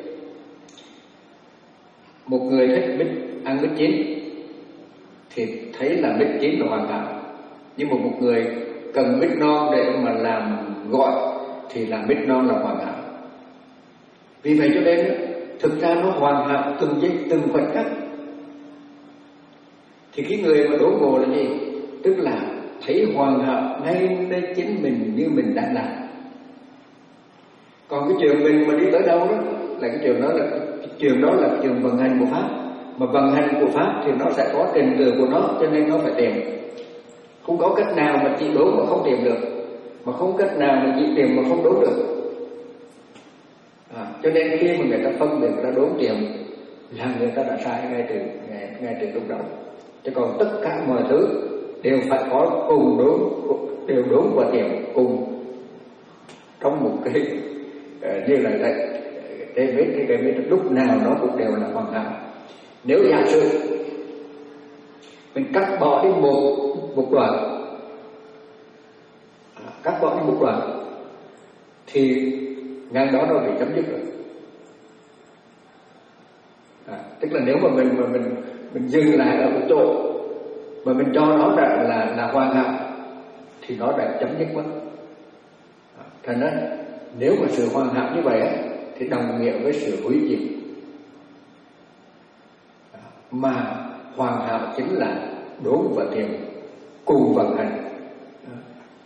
một người thích mít, ăn mít chín thì thấy là mít chín là hoàn hảo, nhưng mà một người cần mít non để mà làm gọi thì là mít non là hoàn hảo. Vì vậy cho nên thực ra nó hoàn hảo từng giây từng khoảnh khắc. Thì cái người mà đốn ngộ là gì? Tức là thấy hoàn hảo ngay nơi chính mình như mình đang làm. Còn cái chuyện mình mà đi tới đâu đó là cái chuyện đó là cái chuyện đó là chuyện vận hành của pháp. Mà vận hành của pháp thì nó sẽ có trình tự của nó, cho nên nó phải tìm. Không có cách nào mà chỉ đốn mà không tìm được, mà không cách nào mà chỉ tìm mà không đốn được. À, cho nên khi mà người ta phân biệt ra đốn tìm là người ta đã sai ngay từ ngay, ngay từ lúc đầu. Chứ còn tất cả mọi thứ đều phải có cùng đốn, đều đốn và tìm cùng trong một cái uh, như là cái cái biết cái cái biết lúc nào nó cũng đều là hoàn hảo. Nếu giả sử mình cắt bỏ đi một một đoạn, cắt bỏ đi một đoạn thì ngang đó nó bị chấm dứt rồi. À, tức là nếu mà mình mà mình mình dừng lại ở một chỗ mà mình cho nó là là, là hoàn hảo thì nó đã chấm dứt mất. À, thành ra nếu mà sự hoàn hảo như vậy á, thì đồng nghĩa với sự hủy diệt. À, mà hoàn hảo chính là đốn và tìm cùng vận hành. À,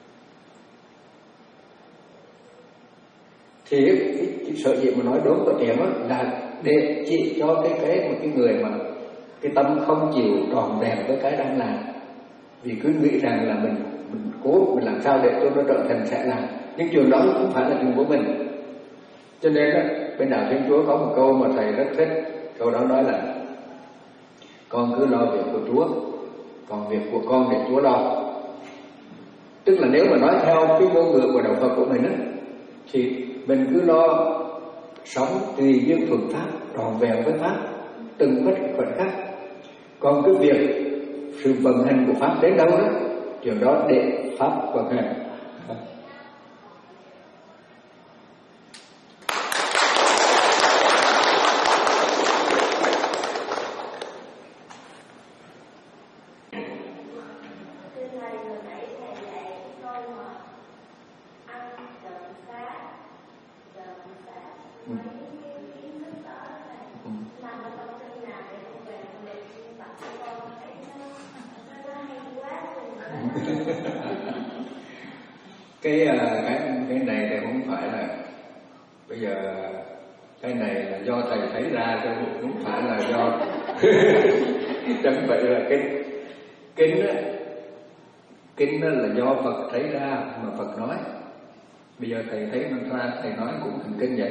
thì cái, cái sở dĩ mà nói đốn và tìm á là để chỉ cho cái cái một cái người mà cái tâm không chịu tròn vẹn với cái đang làm, vì cứ nghĩ rằng là mình mình cố mình làm sao để cho nó trở thành sẽ làm, nhưng chuyện đó cũng phải là chuyện của mình. Cho nên đó, bên đạo Thiên Chúa có một câu mà thầy rất thích, câu đó nói là con cứ lo việc của Chúa, còn việc của con để Chúa lo. Tức là nếu mà nói theo cái ngôn ngữ của đạo Phật của mình á, thì mình cứ lo sống tùy duyên thuận pháp, trọn vẹn với pháp, từng bất khoảnh khắc. Còn cái việc sự vận hành của pháp đến đâu đó, chuyện đó để pháp vận hành. cái cái cái này thì không phải là bây giờ cái này là do thầy thấy ra, chứ không phải là do chẳng phải là kinh kinh đó, kinh đó là do Phật thấy ra mà Phật nói. Bây giờ thầy thấy mantra thầy nói cũng thành kinh vậy.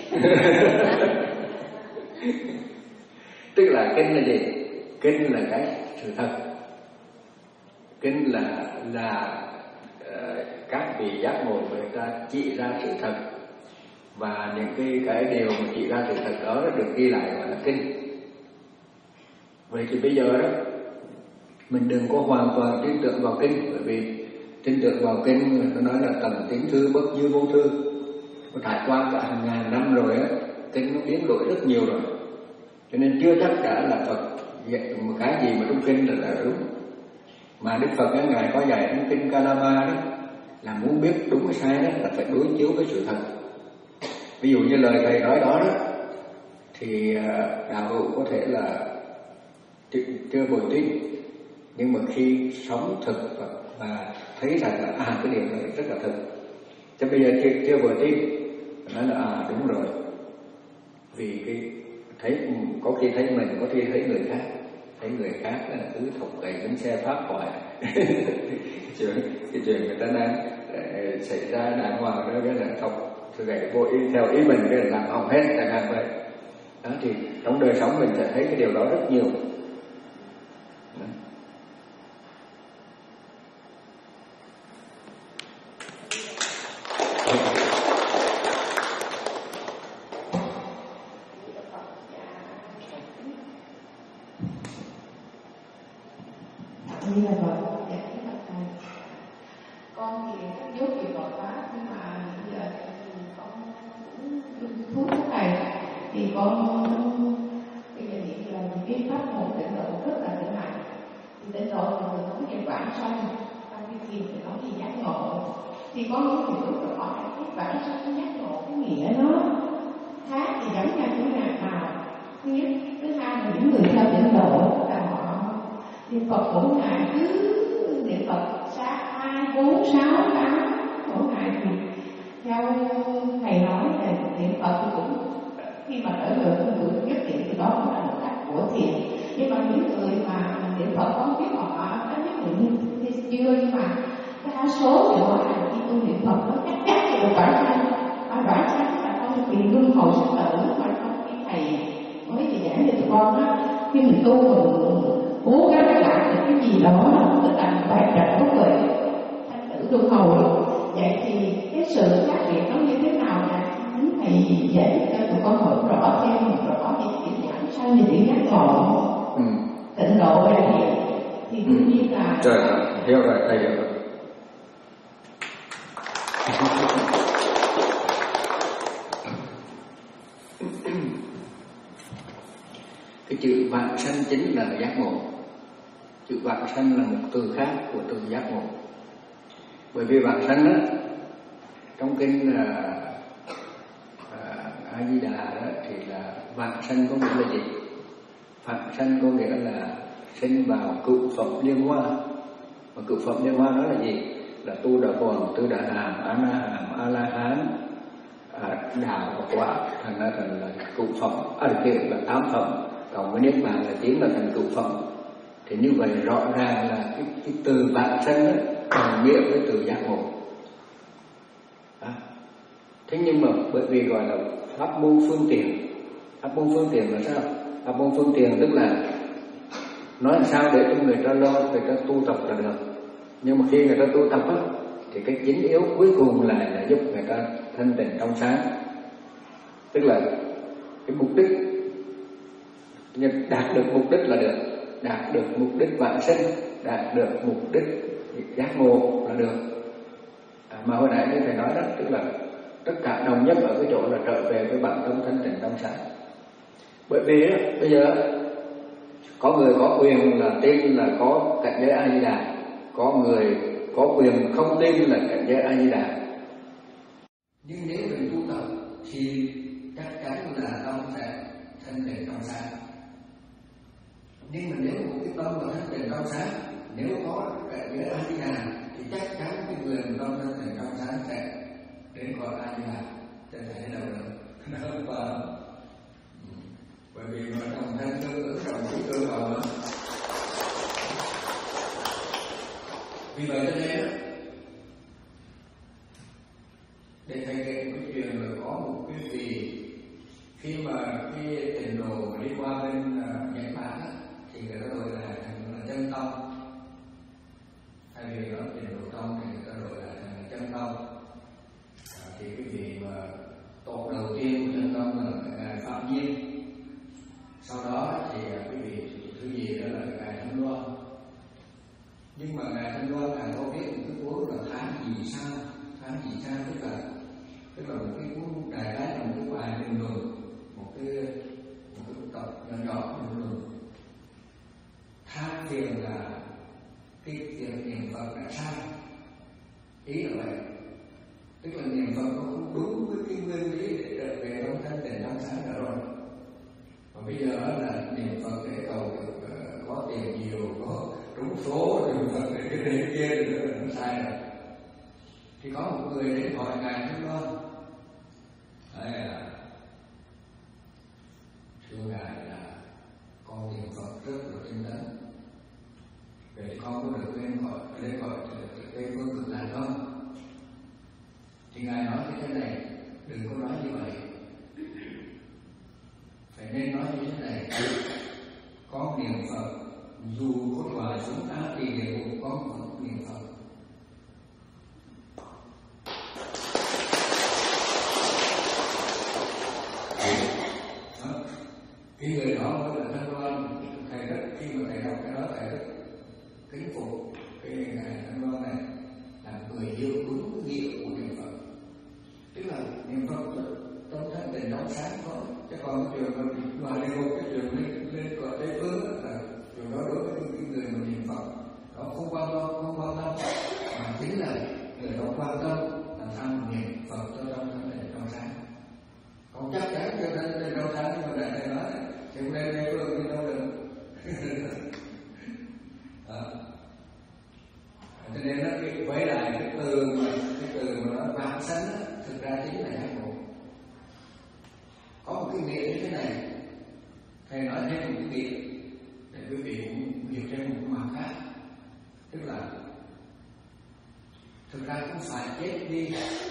Tức là kinh là gì? Kinh là cái sự thật. Kinh là là uh, các vị giác ngộ người ta chỉ ra sự thật, và những cái cái điều mà chỉ ra sự thật đó được ghi lại gọi là kinh. Vậy thì bây giờ đó mình đừng có hoàn toàn tin tưởng vào kinh, bởi vì tin tưởng vào kinh nó nói là tầng tín thư bất như vô thư, nó trải qua cả hàng ngàn năm rồi á, kinh nó biến đổi rất nhiều rồi, cho nên chưa chắc đã là Phật dạy một cái gì mà trong kinh là, là đúng. Mà Đức Phật ấy, ngài có dạy trong kinh Kalama đó, là muốn biết đúng hay sai đó là phải đối chiếu với sự thật. Ví dụ như lời thầy nói đó, đó thì đạo hữu có thể là chưa vội tin, nhưng mà khi sống thực và, và thấy rằng là à cái điều này rất là thực, chứ bây giờ chưa, chưa vội tin, nói là à đúng rồi, vì cái thấy có khi thấy mình, có khi thấy người khác, thấy người khác là cứ thục cày bánh xe pháp hoài. chuyện cái chuyện người ta đang uh, xảy ra đàng hoàng đó, cái là thục thực cày vô ý theo ý mình, cái là làm hỏng hết chẳng hạn vậy. Đó thì trong đời sống mình sẽ thấy cái điều đó rất nhiều. Đó. Như là vợ dạ cái mặt này con thì giúp việc Phật pháp, nhưng mà giờ thì con cũng dùng thuốc thuốc này thì con bây giờ hiện là những cái pháp một tịnh độ rất là tịnh mạnh. Thì tịnh độ thì mình nói về bản sanh, trong cái thiền thì nói về giác ngộ, thì con nói về lúc rõ cái bản sanh giác ngộ cái nghĩa nó khác thì giống nhau chỗ nào nào. Thứ nhất, thứ hai là những người theo tịnh độ là họ niệm Phật mỗi ngày cứ niệm Phật sáng hai bốn sáu tám mỗi ngày, thì theo thầy nói là niệm Phật thì cũng khi mà trở về con đường nhất định thì đó cũng là một cách của thiền. Nhưng mà những người mà niệm Phật không biết họ có nhất định như chưa, nhưng mà đa số thì họ là khi tu niệm Phật nó chắc chắn thì được bản thân, mà bản thân là không bị luân hồi sinh tử. Mà trong khi thầy mới thì giảng cho tụi con á, khi mình tu mình cố gắng làm được cái gì đó tức là bài trật của người thanh tử luân hồi. Vậy thì cái sự khác biệt nó như thế nào là những thầy dạy cho tụi con hiểu rõ thêm, rõ thì chỉ giảng sao như chỉ giác ngộ ừ. tịnh độ là gì thì đương nhiên là trời ơi, hiểu rồi, thầy hiểu rồi. Cái chữ vãng sanh chính là giác ngộ. Chữ vãng sanh là một từ khác của từ giác ngộ. Bởi vì vãng sanh đó, trong kinh là A Di Đà đó thì là vãng sanh có nghĩa là gì? Vãng sanh có nghĩa là sinh vào cựu phẩm liên hoa. Và cựu phẩm liên hoa đó là gì? Là tu đà hoàng, tư đà hàm, a na hàm, a la hán, đạo và quả, thành ra thành là cựu phẩm. À kia là tám phẩm, còn với niết bàn là tiến là thành cựu phẩm. Thì như vậy rõ ràng là cái, cái từ vãng sanh đó đồng nghĩa với từ giác ngộ. À. Thế nhưng mà bởi vì gọi là pháp môn phương tiện, pháp môn phương tiện là sao? Pháp môn phương tiện tức là nói làm sao để cho người ta lo, người ta tu tập là được. Nhưng mà khi người ta tu tập á, thì cái chính yếu cuối cùng là, là giúp người ta thanh tịnh trong sáng. Tức là cái mục đích, đạt được mục đích là được, đạt được mục đích vãng sinh, đạt được mục đích giác ngộ là được. À, mà hồi nãy thầy nói đó, tức là tất cả đồng nhất ở cái chỗ là trở về với bản tâm thanh tịnh trong sáng. Bởi vì đó, bây giờ có người có quyền là tin là có cảnh giới A Di Đà, có người có quyền không tin là cảnh giới A Di Đà. Nhưng nếu mình tu tập thì chắc chắn là tâm sẽ thanh tịnh trong sáng. Nhưng mà nếu một cái tâm mà thanh tịnh trong sáng, nếu có cảnh giới A Di Đà thì chắc chắn cái người mà tâm thanh tịnh trong sáng sẽ đến cõi A Di Đà, sẽ thể đâu được. Và bởi vì mà trong thanh cơ ở trong cái cơ cầu đó. Vì vậy cho nên để thầy kể cái chuyện là có một cái vị khi mà cái tiền đồ mà đi qua bên uh, Nhật Bản á, thì người ta gọi là thành là chân tông. Thay vì nói tiền đồ tông thì người ta gọi là thành là chân tông. À, thì cái vị mà tổ đầu tiên của chân tông là ngài Phạm Nhiên. Sau đó thì cái vị thứ gì đó là ngài Thanh Loan. Nhưng mà ngài Thanh Loan ngài có viết một cái cuốn là tháng gì sao, tháng gì sao, tức là tức là một cái cuốn đại khái là một cái bài bình luận, một cái một cái tập nhỏ nhỏ bình luận. Than phiền là cái việc niệm Phật đã sai, ý là vậy. Tức là niệm Phật nó không đúng với cái nguyên lý để trở về trong thanh tịnh trong sáng nữa rồi. Và bây giờ là niệm Phật để cầu được uh, có tiền nhiều, có trúng số, niệm Phật để cái này kia thì nó sai rồi. Thì có một người đến hỏi ngài Thanh Loan, đấy là thưa ngài là con niệm Phật rất là tinh tấn, vậy thì con có được lên gọi lên gọi Tây Phương Cực Lạc không? Thì ngài nói như thế này, đừng có nói như vậy, phải nên nói như thế này: con niệm Phật dù có đọa xuống ta thì địa ngục con vẫn niệm Phật. Cái người đó mới là Thanh Loan. Thầy rất, khi mà thầy đọc cái đó thầy rất kính phục cái ngài Thanh Loan này, là người hiểu đúng nghĩa của niệm Phật. Tức là niệm Phật tâm thanh tịnh trong sáng thôi, chứ còn cái trường mà ngoài địa ngục, cái trường lên lên cõi Tây Phương là trường đó đối với cái người mà niệm Phật đó không quan tâm, không quan tâm, mà chính là người đó quan tâm làm sao niệm Phật cho trong thanh tịnh trong sáng. Còn chắc chắn cho thanh tịnh trong sáng, nhưng mà đại thầy nói thì không lên Tây Phương thì đâu được. Đó. Cho nên nó cái quay lại cái từ mà cái từ mà nó vãng sanh á, thực ra chính là giác ngộ. Có một cái nghĩa như thế này, thầy nói thêm một cái nghĩa để quý vị cũng hiểu thêm một cái mặt khác, tức là thực ra cũng phải chết đi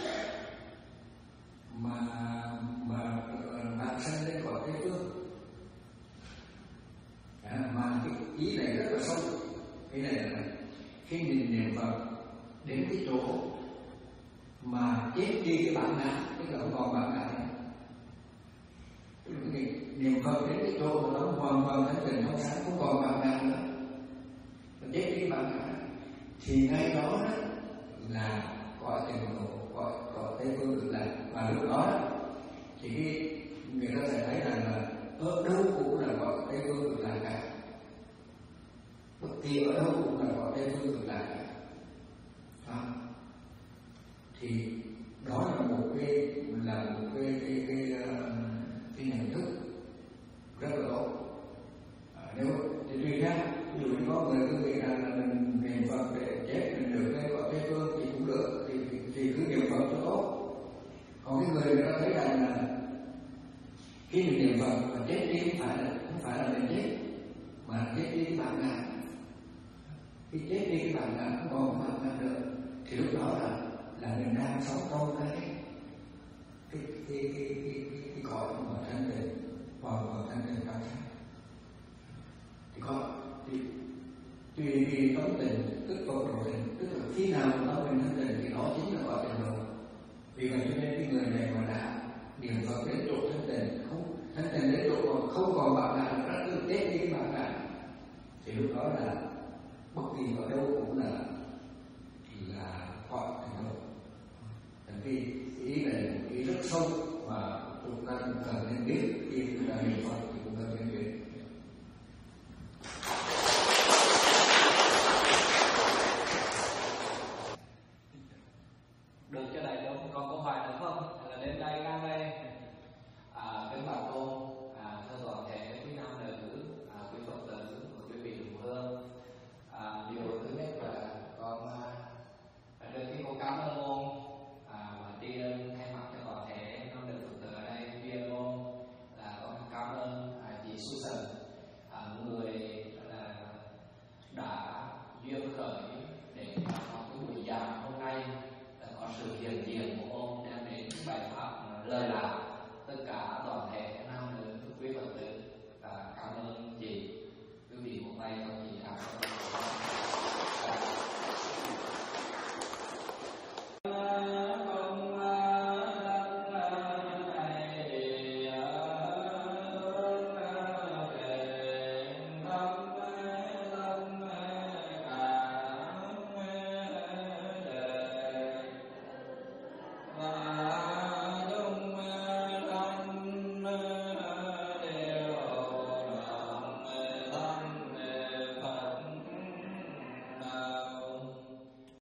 mà mà vãng sanh lên cõi Tây Phương. À, mà cái ý này rất là sâu. Cái này là khi mình niệm Phật đến cái chỗ mà chết đi cái bản ngã, tức là không còn bản ngã nữa. Niệm Phật đến cái chỗ mà nó hoàn toàn thanh tịnh trong sáng, không còn bản ngã nữa, mình chết đi bản ngã, thì ngay đó là cõi tịnh độ, cõi cõi Tây Phương Cực Lạc. Và lúc đó thì cái người ta sẽ thấy rằng là ở đâu cũng là cõi Tây Phương Cực Lạc cả, bất kỳ ở đâu cũng là cõi Tây Phương Cực Lạc cả. À, thì đó là một cái là một cái cái cái, cái, cái nhận thức rất là tốt. À, nếu thì tùy khác, ví dụ như có người cứ nghĩ rằng là mình niệm Phật để chết mình được lên cõi Tây Phương thì cũng được, thì, thì, thì cứ niệm Phật cho tốt. Còn cái người người ta thấy rằng là khi mình niệm Phật mà chết đi không phải là không phải là mình chết, mà chết đi cái bản ngã. Khi chết đi cái bản ngã không còn cái bản ngã nữa, thì lúc đó là là mình đang sống trong cái cái cái cái cái, cái cõi mà thanh tịnh, hoàn toàn thanh tịnh trong sáng. Thì có thì Vì vì tâm tình tức Phật độ tịnh, tức là khi nào tâm mình thanh tịnh thì nó chính là gọi tịnh độ. Vì vậy cho nên cái người này mà đã niệm Phật đến độ thanh tịnh, không thanh tịnh đến độ mà không còn bạn nạn, rất là chết đi bạn nạn, thì lúc đó là bất kỳ ở đâu cũng là là gọi tịnh độ. Tại vì ý này là ý rất sâu mà chúng ta cần nên biết khi chúng ta niệm Phật.